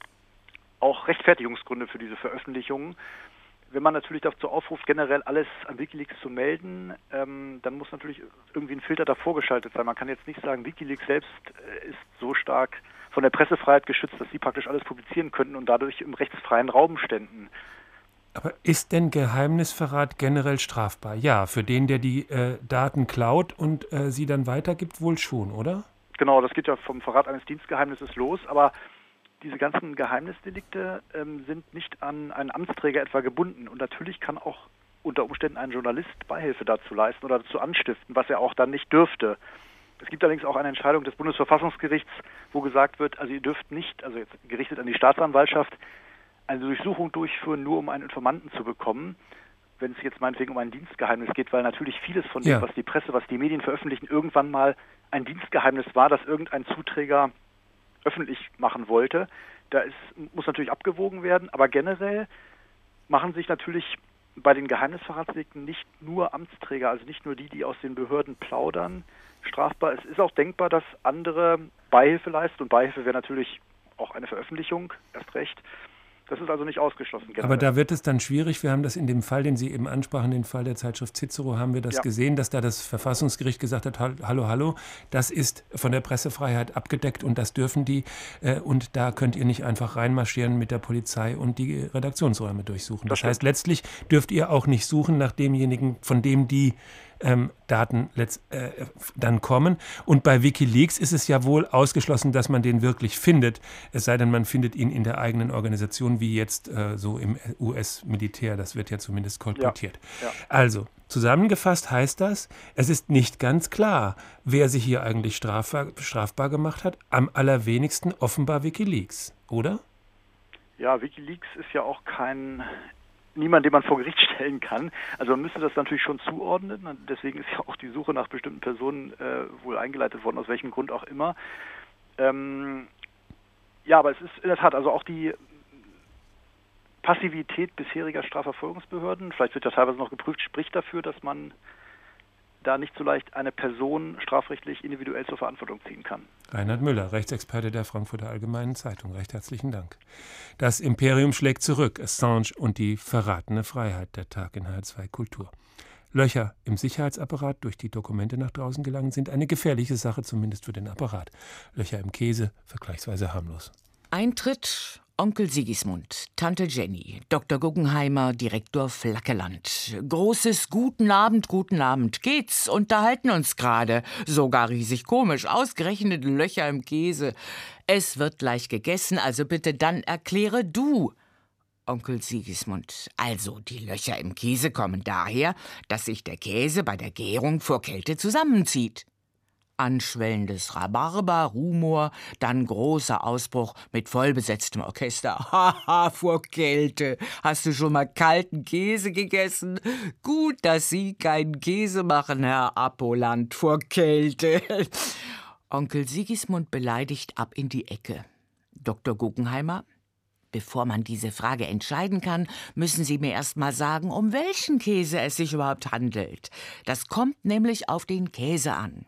auch Rechtfertigungsgründe für diese Veröffentlichungen. Wenn man natürlich dazu aufruft, generell alles an WikiLeaks zu melden, ähm, dann muss natürlich irgendwie ein Filter davor geschaltet sein. Man kann jetzt nicht sagen, WikiLeaks selbst äh, ist so stark von der Pressefreiheit geschützt, dass sie praktisch alles publizieren könnten und dadurch im rechtsfreien Raum ständen. Aber ist denn Geheimnisverrat generell strafbar? Ja, für den, der die äh, Daten klaut und äh, sie dann weitergibt, wohl schon, oder? Genau, das geht ja vom Verrat eines Dienstgeheimnisses los, aber diese ganzen Geheimnisdelikte ähm, sind nicht an einen Amtsträger etwa gebunden. Und natürlich kann auch unter Umständen ein Journalist Beihilfe dazu leisten oder dazu anstiften, was er auch dann nicht dürfte. Es gibt allerdings auch eine Entscheidung des Bundesverfassungsgerichts, wo gesagt wird, also ihr dürft nicht, also jetzt gerichtet an die Staatsanwaltschaft, eine Durchsuchung durchführen, nur um einen Informanten zu bekommen, wenn es jetzt meinetwegen um ein Dienstgeheimnis geht, weil natürlich vieles von dem, Ja. was die Presse, was die Medien veröffentlichen, irgendwann mal ein Dienstgeheimnis war, das irgendein Zuträger öffentlich machen wollte. Da ist, muss natürlich abgewogen werden, aber generell machen sich natürlich bei den Geheimnisverratsdelikten nicht nur Amtsträger, also nicht nur die, die aus den Behörden plaudern, strafbar. Es ist auch denkbar, dass andere Beihilfe leisten, und Beihilfe wäre natürlich auch eine Veröffentlichung, erst recht. Das ist also nicht ausgeschlossen. Generell. Aber da wird es dann schwierig. Wir haben das in dem Fall, den Sie eben ansprachen, den Fall der Zeitschrift Cicero, haben wir das Ja. gesehen, dass da das Verfassungsgericht gesagt hat, hallo, hallo, das ist von der Pressefreiheit abgedeckt und das dürfen die. Äh, und da könnt ihr nicht einfach reinmarschieren mit der Polizei und die Redaktionsräume durchsuchen. Das, das heißt, letztlich dürft ihr auch nicht suchen nach demjenigen, von dem die ähm, Daten letzt, äh, dann kommen. Und bei Wikileaks ist es ja wohl ausgeschlossen, dass man den wirklich findet, es sei denn, man findet ihn in der eigenen Organisation, wie jetzt äh, so im U S-Militär, das wird ja zumindest kolportiert. Ja, ja. Also, zusammengefasst heißt das, es ist nicht ganz klar, wer sich hier eigentlich strafbar, strafbar gemacht hat, am allerwenigsten offenbar Wikileaks, oder? Ja, Wikileaks ist ja auch kein... niemand, den man vor Gericht stellen kann. Also man müsste das natürlich schon zuordnen. Deswegen ist ja auch die Suche nach bestimmten Personen äh, wohl eingeleitet worden, aus welchem Grund auch immer. Ähm, ja, aber es ist in der Tat, also auch die Passivität bisheriger Strafverfolgungsbehörden, vielleicht wird ja teilweise noch geprüft, spricht dafür, dass man da nicht so leicht eine Person strafrechtlich individuell zur Verantwortung ziehen kann. Reinhard Müller, Rechtsexperte der Frankfurter Allgemeinen Zeitung. Recht herzlichen Dank. Das Imperium schlägt zurück. Assange und die verratene Freiheit. Der Tag in H R zwei Kultur. Löcher im Sicherheitsapparat durch die Dokumente nach draußen gelangen sind eine gefährliche Sache, zumindest für den Apparat. Löcher im Käse, vergleichsweise harmlos. Eintritt Onkel Sigismund, Tante Jenny, Doktor Guggenheimer, Direktor Flackeland. Großes Guten Abend, guten Abend. Geht's? Unterhalten uns gerade. Sogar riesig komisch. Ausgerechnet Löcher im Käse. Es wird gleich gegessen, also bitte dann erkläre du. Onkel Sigismund, also die Löcher im Käse kommen daher, dass sich der Käse bei der Gärung vor Kälte zusammenzieht. Anschwellendes Rhabarber, Rumor, dann großer Ausbruch mit vollbesetztem Orchester. Haha, vor Kälte. Hast du schon mal kalten Käse gegessen? Gut, dass Sie keinen Käse machen, Herr Appoland, vor Kälte. Onkel Sigismund beleidigt ab in die Ecke. Doktor Guggenheimer, bevor man diese Frage entscheiden kann, müssen Sie mir erst mal sagen, um welchen Käse es sich überhaupt handelt. Das kommt nämlich auf den Käse an.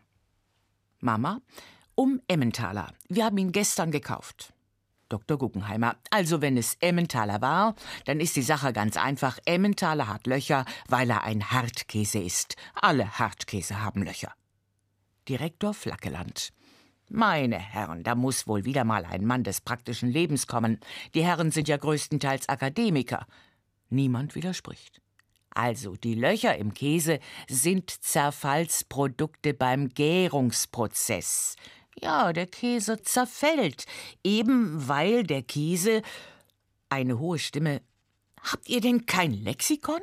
Mama, um Emmentaler. Wir haben ihn gestern gekauft. Doktor Guggenheimer, also wenn es Emmentaler war, dann ist die Sache ganz einfach. Emmentaler hat Löcher, weil er ein Hartkäse ist. Alle Hartkäse haben Löcher. Direktor Flackeland. Meine Herren, da muss wohl wieder mal ein Mann des praktischen Lebens kommen. Die Herren sind ja größtenteils Akademiker. Niemand widerspricht. Also, die Löcher im Käse sind Zerfallsprodukte beim Gärungsprozess. Ja, der Käse zerfällt, eben weil der Käse... Eine hohe Stimme. Habt ihr denn kein Lexikon?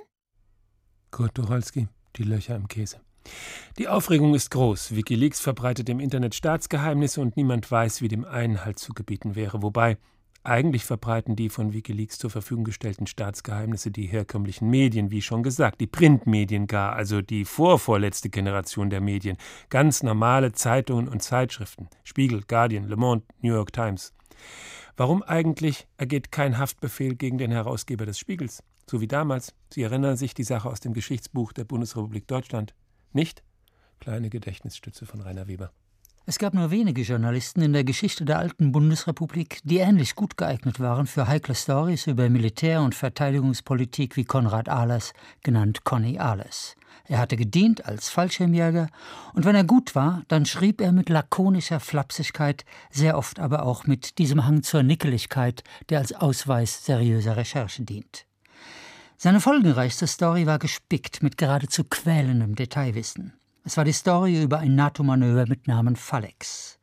Kurt Tucholsky, die Löcher im Käse. Die Aufregung ist groß. Wikileaks verbreitet im Internet Staatsgeheimnisse und niemand weiß, wie dem Einhalt zu gebieten wäre. Wobei... Eigentlich verbreiten die von Wikileaks zur Verfügung gestellten Staatsgeheimnisse die herkömmlichen Medien, wie schon gesagt, die Printmedien gar, also die vorvorletzte Generation der Medien. Ganz normale Zeitungen und Zeitschriften. Spiegel, Guardian, Le Monde, New York Times. Warum eigentlich ergeht kein Haftbefehl gegen den Herausgeber des Spiegels? So wie damals. Sie erinnern sich die Sache aus dem Geschichtsbuch der Bundesrepublik Deutschland. Nicht? Kleine Gedächtnisstütze von Rainer Weber. Es gab nur wenige Journalisten in der Geschichte der alten Bundesrepublik, die ähnlich gut geeignet waren für heikle Storys über Militär- und Verteidigungspolitik wie Konrad Ahlers, genannt Conny Ahlers. Er hatte gedient als Fallschirmjäger und wenn er gut war, dann schrieb er mit lakonischer Flapsigkeit, sehr oft aber auch mit diesem Hang zur Nickeligkeit, der als Ausweis seriöser Recherche dient. Seine folgenreichste Story war gespickt mit geradezu quälendem Detailwissen. Es war die Story über ein NATO-Manöver mit Namen Phalanx.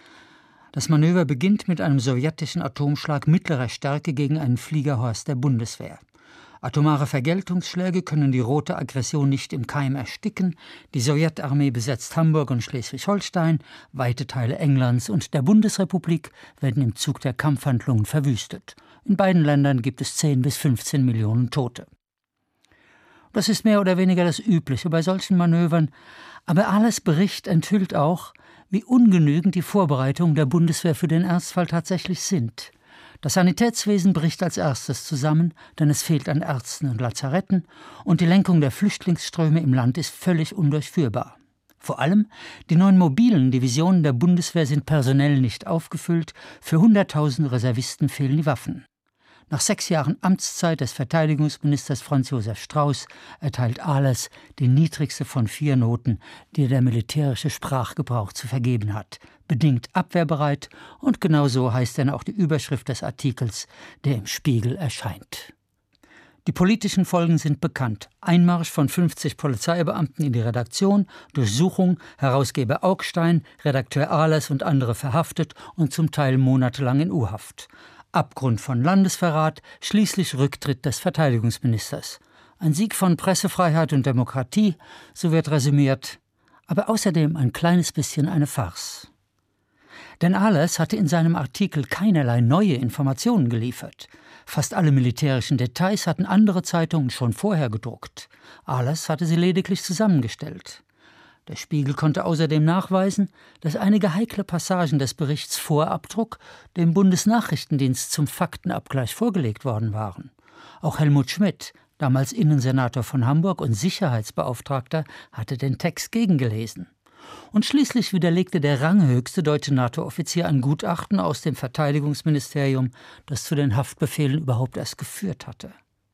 Das Manöver beginnt mit einem sowjetischen Atomschlag mittlerer Stärke gegen einen Fliegerhorst der Bundeswehr. Atomare Vergeltungsschläge können die rote Aggression nicht im Keim ersticken. Die Sowjetarmee besetzt Hamburg und Schleswig-Holstein, weite Teile Englands und der Bundesrepublik werden im Zug der Kampfhandlungen verwüstet. In beiden Ländern gibt es zehn bis fünfzehn Millionen Tote. Das ist mehr oder weniger das Übliche bei solchen Manövern, aber Ahlers Bericht enthüllt auch, wie ungenügend die Vorbereitungen der Bundeswehr für den Ernstfall tatsächlich sind. Das Sanitätswesen bricht als erstes zusammen, denn es fehlt an Ärzten und Lazaretten und die Lenkung der Flüchtlingsströme im Land ist völlig undurchführbar. Vor allem die neuen mobilen Divisionen der Bundeswehr sind personell nicht aufgefüllt, für hunderttausend Reservisten fehlen die Waffen. Nach sechs Jahren Amtszeit des Verteidigungsministers Franz Josef Strauß erteilt Ahlers die niedrigste von vier Noten, die der militärische Sprachgebrauch zu vergeben hat. Bedingt abwehrbereit und genau so heißt dann auch die Überschrift des Artikels, der im Spiegel erscheint. Die politischen Folgen sind bekannt. Einmarsch von fünfzig Polizeibeamten in die Redaktion, Durchsuchung, Herausgeber Augstein, Redakteur Ahlers und andere verhaftet und zum Teil monatelang in U-Haft. Abgrund von Landesverrat, schließlich Rücktritt des Verteidigungsministers. Ein Sieg von Pressefreiheit und Demokratie, so wird resümiert, aber außerdem ein kleines bisschen eine Farce. Denn Ahlers hatte in seinem Artikel keinerlei neue Informationen geliefert. Fast alle militärischen Details hatten andere Zeitungen schon vorher gedruckt. Ahlers hatte sie lediglich zusammengestellt. Der Spiegel konnte außerdem nachweisen, dass einige heikle Passagen des Berichts vor Abdruck dem Bundesnachrichtendienst zum Faktenabgleich vorgelegt worden waren. Auch Helmut Schmidt, damals Innensenator von Hamburg und Sicherheitsbeauftragter, hatte den Text gegengelesen. Und schließlich widerlegte der ranghöchste deutsche NATO-Offizier ein Gutachten aus dem Verteidigungsministerium, das zu den Haftbefehlen überhaupt erst geführt hatte.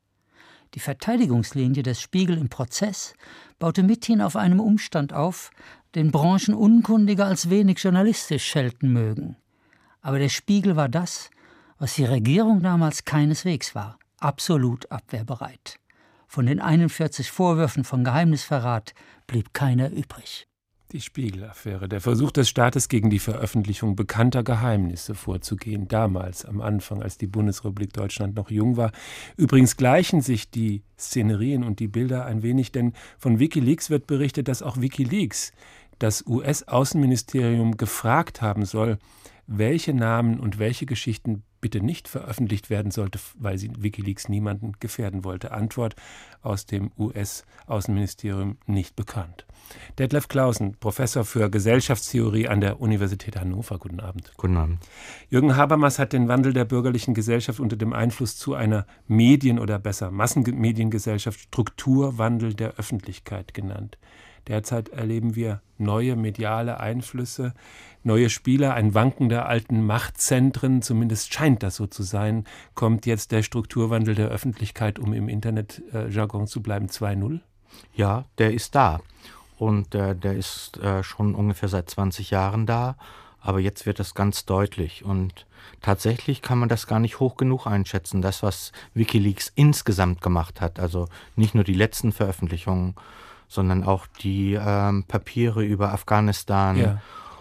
Die Verteidigungslinie des Spiegel im Prozess baute mithin auf einem Umstand auf, den Branchenunkundige als wenig journalistisch schelten mögen. Aber der Spiegel war das, was die Regierung damals keineswegs war, absolut abwehrbereit. Von den einundvierzig Vorwürfen von Geheimnisverrat blieb keiner übrig. Die Spiegel-Affäre, der Versuch des Staates, gegen die Veröffentlichung bekannter Geheimnisse vorzugehen, damals am Anfang, als die Bundesrepublik Deutschland noch jung war. Übrigens gleichen sich die Szenerien und die Bilder ein wenig, denn von WikiLeaks wird berichtet, dass auch WikiLeaks das U S-Außenministerium gefragt haben soll, welche Namen und welche Geschichten bitte nicht veröffentlicht werden sollte, weil sie WikiLeaks niemanden gefährden wollte. Antwort aus dem U S-Außenministerium: nicht bekannt. Detlef Clausen, Professor für Gesellschaftstheorie an der Universität Hannover. Guten Abend. Guten Abend. Jürgen Habermas hat den Wandel der bürgerlichen Gesellschaft unter dem Einfluss zu einer Medien- oder besser Massenmediengesellschaft Strukturwandel der Öffentlichkeit genannt. Derzeit erleben wir neue mediale Einflüsse, neue Spieler, ein Wanken der alten Machtzentren, zumindest scheint das so zu sein. Kommt jetzt der Strukturwandel der Öffentlichkeit, um im Internetjargon zu bleiben, zwei null? Ja, der ist da. Und äh, der ist äh, schon ungefähr seit zwanzig Jahren da. Aber jetzt wird das ganz deutlich. Und tatsächlich kann man das gar nicht hoch genug einschätzen. Das, was WikiLeaks insgesamt gemacht hat, also nicht nur die letzten Veröffentlichungen, sondern auch die ähm, Papiere über Afghanistan ja.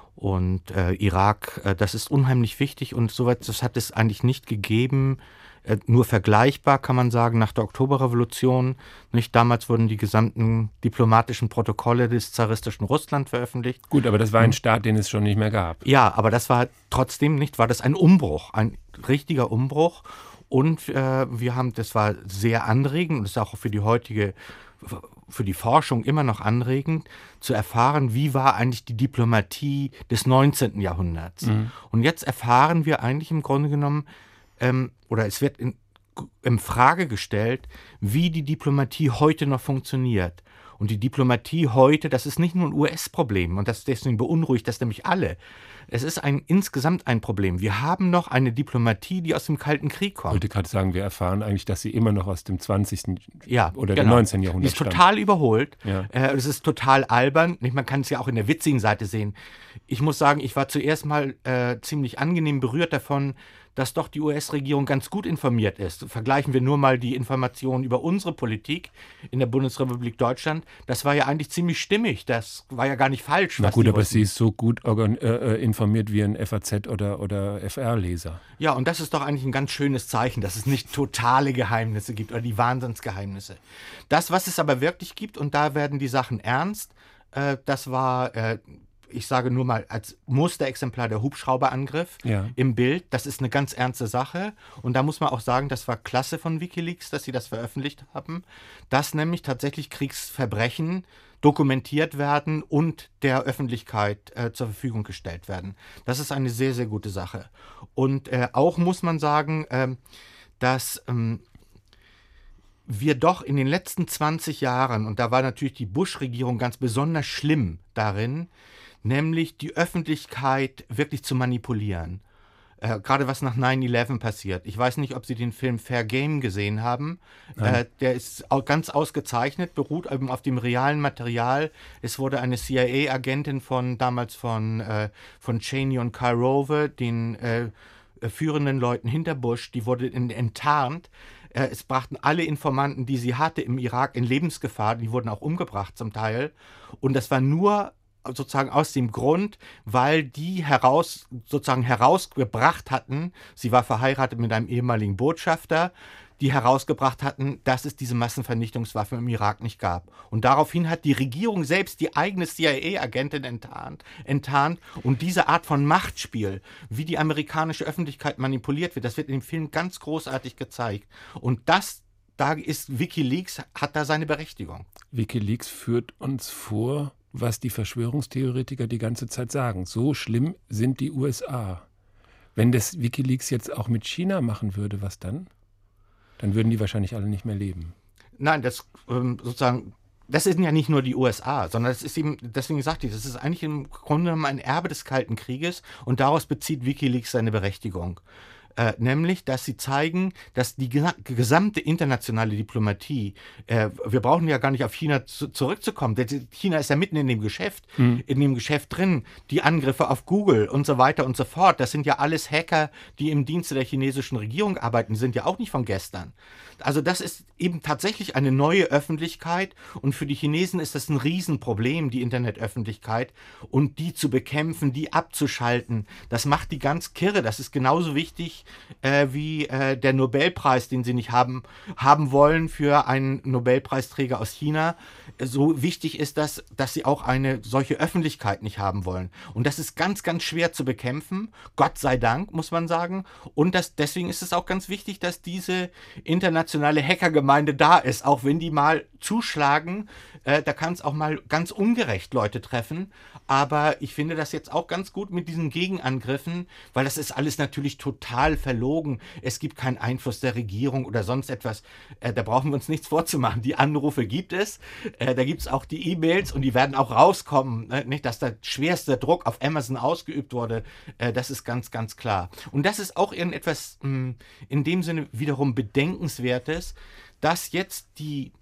und äh, Irak. Äh, das ist unheimlich wichtig und soweit das hat es eigentlich nicht gegeben. Äh, nur vergleichbar kann man sagen nach der Oktoberrevolution. Nicht? Damals wurden die gesamten diplomatischen Protokolle des zaristischen Russland veröffentlicht. Gut, aber das war ein Staat, den es schon nicht mehr gab. Ja, aber das war trotzdem nicht, war das ein Umbruch, ein richtiger Umbruch. Und äh, wir haben, das war sehr anregend und das ist auch für die heutige für die Forschung immer noch anregend, zu erfahren, wie war eigentlich die Diplomatie des neunzehnten Jahrhunderts. Mhm. Und jetzt erfahren wir eigentlich im Grunde genommen, ähm, oder es wird in, in Frage gestellt, wie die Diplomatie heute noch funktioniert. Und die Diplomatie heute, das ist nicht nur ein U S-Problem und das deswegen beunruhigt das nämlich alle. Es ist ein, insgesamt ein Problem. Wir haben noch eine Diplomatie, die aus dem Kalten Krieg kommt. Ich wollte gerade sagen, wir erfahren eigentlich, dass sie immer noch aus dem zwanzigsten Ja, oder genau. dem neunzehnten Jahrhundert stammt. Die ist total überholt. Ja. Äh, es ist total albern. Man kann es ja auch in der witzigen Seite sehen. Ich muss sagen, ich war zuerst mal äh, ziemlich angenehm berührt davon, dass doch die U S-Regierung ganz gut informiert ist. Vergleichen wir nur mal die Informationen über unsere Politik in der Bundesrepublik Deutschland. Das war ja eigentlich ziemlich stimmig. Das war ja gar nicht falsch. Na was gut, die aber wussten. sie ist so gut organ- äh, informiert wie ein F A Z- oder, oder F R-Leser. Ja, und das ist doch eigentlich ein ganz schönes Zeichen, dass es nicht totale Geheimnisse gibt oder die Wahnsinnsgeheimnisse. Das, was es aber wirklich gibt, und da werden die Sachen ernst, äh, das war... Äh, ich sage nur mal als Musterexemplar der Hubschrauberangriff ja. im Bild. Das ist eine ganz ernste Sache. Und da muss man auch sagen, das war klasse von WikiLeaks, dass sie das veröffentlicht haben, dass nämlich tatsächlich Kriegsverbrechen dokumentiert werden und der Öffentlichkeit äh, zur Verfügung gestellt werden. Das ist eine sehr, sehr gute Sache. Und äh, auch muss man sagen, äh, dass... Ähm, wir doch in den letzten zwanzig Jahren, und da war natürlich die Bush-Regierung ganz besonders schlimm darin, nämlich die Öffentlichkeit wirklich zu manipulieren. Äh, gerade was nach neun elf passiert. Ich weiß nicht, ob Sie den Film Fair Game gesehen haben. Äh, der ist auch ganz ausgezeichnet, beruht eben auf dem realen Material. Es wurde eine C I A-Agentin von damals von, äh, von Cheney und Kyrove, den äh, führenden Leuten hinter Bush, die wurde enttarnt. Äh, es brachten alle Informanten, die sie hatte im Irak, in Lebensgefahr. Die wurden auch umgebracht zum Teil. Und das war nur sozusagen aus dem Grund, weil die heraus, sozusagen herausgebracht hatten, sie war verheiratet mit einem ehemaligen Botschafter, die herausgebracht hatten, dass es diese Massenvernichtungswaffen im Irak nicht gab. Und daraufhin hat die Regierung selbst die eigene C I A-Agentin enttarnt, enttarnt. Und diese Art von Machtspiel, wie die amerikanische Öffentlichkeit manipuliert wird, das wird in dem Film ganz großartig gezeigt. Und das, da ist WikiLeaks, hat da seine Berechtigung. WikiLeaks führt uns vor, was die Verschwörungstheoretiker die ganze Zeit sagen. So schlimm sind die U S A. Wenn das WikiLeaks jetzt auch mit China machen würde, was dann? Dann würden die wahrscheinlich alle nicht mehr leben. Nein, das ähm, sozusagen, das sind ja nicht nur die U S A, sondern das ist eben, deswegen sagte ich, das ist eigentlich im Grunde genommen ein Erbe des Kalten Krieges und daraus bezieht WikiLeaks seine Berechtigung. Äh, nämlich, dass sie zeigen, dass die gesa- gesamte internationale Diplomatie, äh, wir brauchen ja gar nicht auf China zu- zurückzukommen, denn China ist ja mitten in dem Geschäft, mhm. in dem Geschäft drin, die Angriffe auf Google und so weiter und so fort, das sind ja alles Hacker, die im Dienste der chinesischen Regierung arbeiten, die sind ja auch nicht von gestern. Also das ist eben tatsächlich eine neue Öffentlichkeit und für die Chinesen ist das ein Riesenproblem, die Internetöffentlichkeit, und die zu bekämpfen, die abzuschalten, das macht die ganz kirre, das ist genauso wichtig äh, wie äh, der Nobelpreis, den sie nicht haben, haben wollen für einen Nobelpreisträger aus China. So wichtig ist das, dass sie auch eine solche Öffentlichkeit nicht haben wollen. Und das ist ganz, ganz schwer zu bekämpfen, Gott sei Dank, muss man sagen. Und das, deswegen ist es auch ganz wichtig, dass diese internationale Hackergemeinde da ist, auch wenn die mal zuschlagen. Äh, da kann es auch mal ganz ungerecht Leute treffen. Aber ich finde das jetzt auch ganz gut mit diesen Gegenangriffen, weil das ist alles natürlich total verlogen. Es gibt keinen Einfluss der Regierung oder sonst etwas. Äh, da brauchen wir uns nichts vorzumachen. Die Anrufe gibt es. Äh, da gibt es auch die E-Mails und die werden auch rauskommen. Ne? Nicht, dass der schwerste Druck auf Amazon ausgeübt wurde. Äh, das ist ganz, ganz klar. Und das ist auch irgendetwas mh, in dem Sinne wiederum Bedenkenswertes, dass jetzt die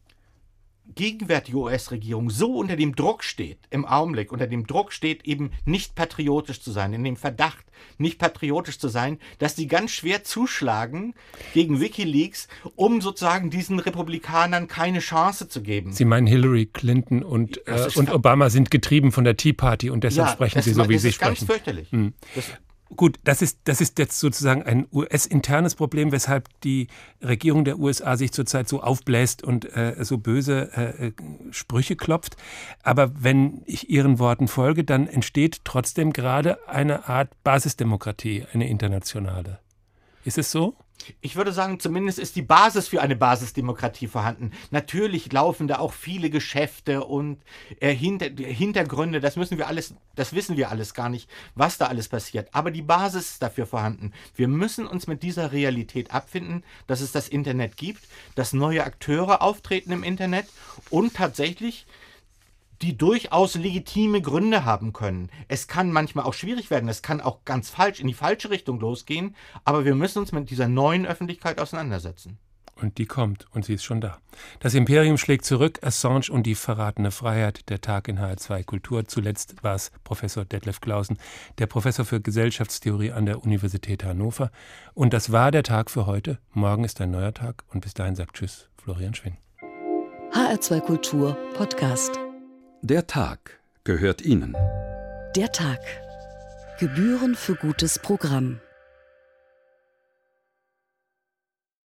gegenwärtige U S-Regierung so unter dem Druck steht, im Augenblick unter dem Druck steht, eben nicht patriotisch zu sein, in dem Verdacht, nicht patriotisch zu sein, dass die ganz schwer zuschlagen gegen WikiLeaks, um sozusagen diesen Republikanern keine Chance zu geben. Sie meinen, Hillary Clinton und, äh, und Obama sind getrieben von der Tea Party und deshalb ja, sprechen sie so, wie sie sprechen. Das ist ganz fürchterlich. Hm. Gut, das ist, das ist jetzt sozusagen ein U S-internes Problem, weshalb die Regierung der U S A sich zurzeit so aufbläst und äh, so böse äh, Sprüche klopft. Aber wenn ich Ihren Worten folge, dann entsteht trotzdem gerade eine Art Basisdemokratie, eine internationale. Ist es so? Ich würde sagen, zumindest ist die Basis für eine Basisdemokratie vorhanden. Natürlich laufen da auch viele Geschäfte und äh, Hinter- Hintergründe, das müssen wir alles, das wissen wir alles gar nicht, was da alles passiert. Aber die Basis ist dafür vorhanden. Wir müssen uns mit dieser Realität abfinden, dass es das Internet gibt, dass neue Akteure auftreten im Internet und tatsächlich die durchaus legitime Gründe haben können. Es kann manchmal auch schwierig werden, es kann auch ganz falsch, in die falsche Richtung losgehen, aber wir müssen uns mit dieser neuen Öffentlichkeit auseinandersetzen. Und die kommt, und sie ist schon da. Das Imperium schlägt zurück, Assange und die verratene Freiheit, der Tag in H R zwei Kultur. Zuletzt war es Professor Detlef Clausen, der Professor für Gesellschaftstheorie an der Universität Hannover. Und das war der Tag für heute. Morgen ist ein neuer Tag und bis dahin sagt Tschüss, Florian Schwinn. H R zwei Kultur Podcast. Der Tag gehört Ihnen. Der Tag. Gebühren für gutes Programm.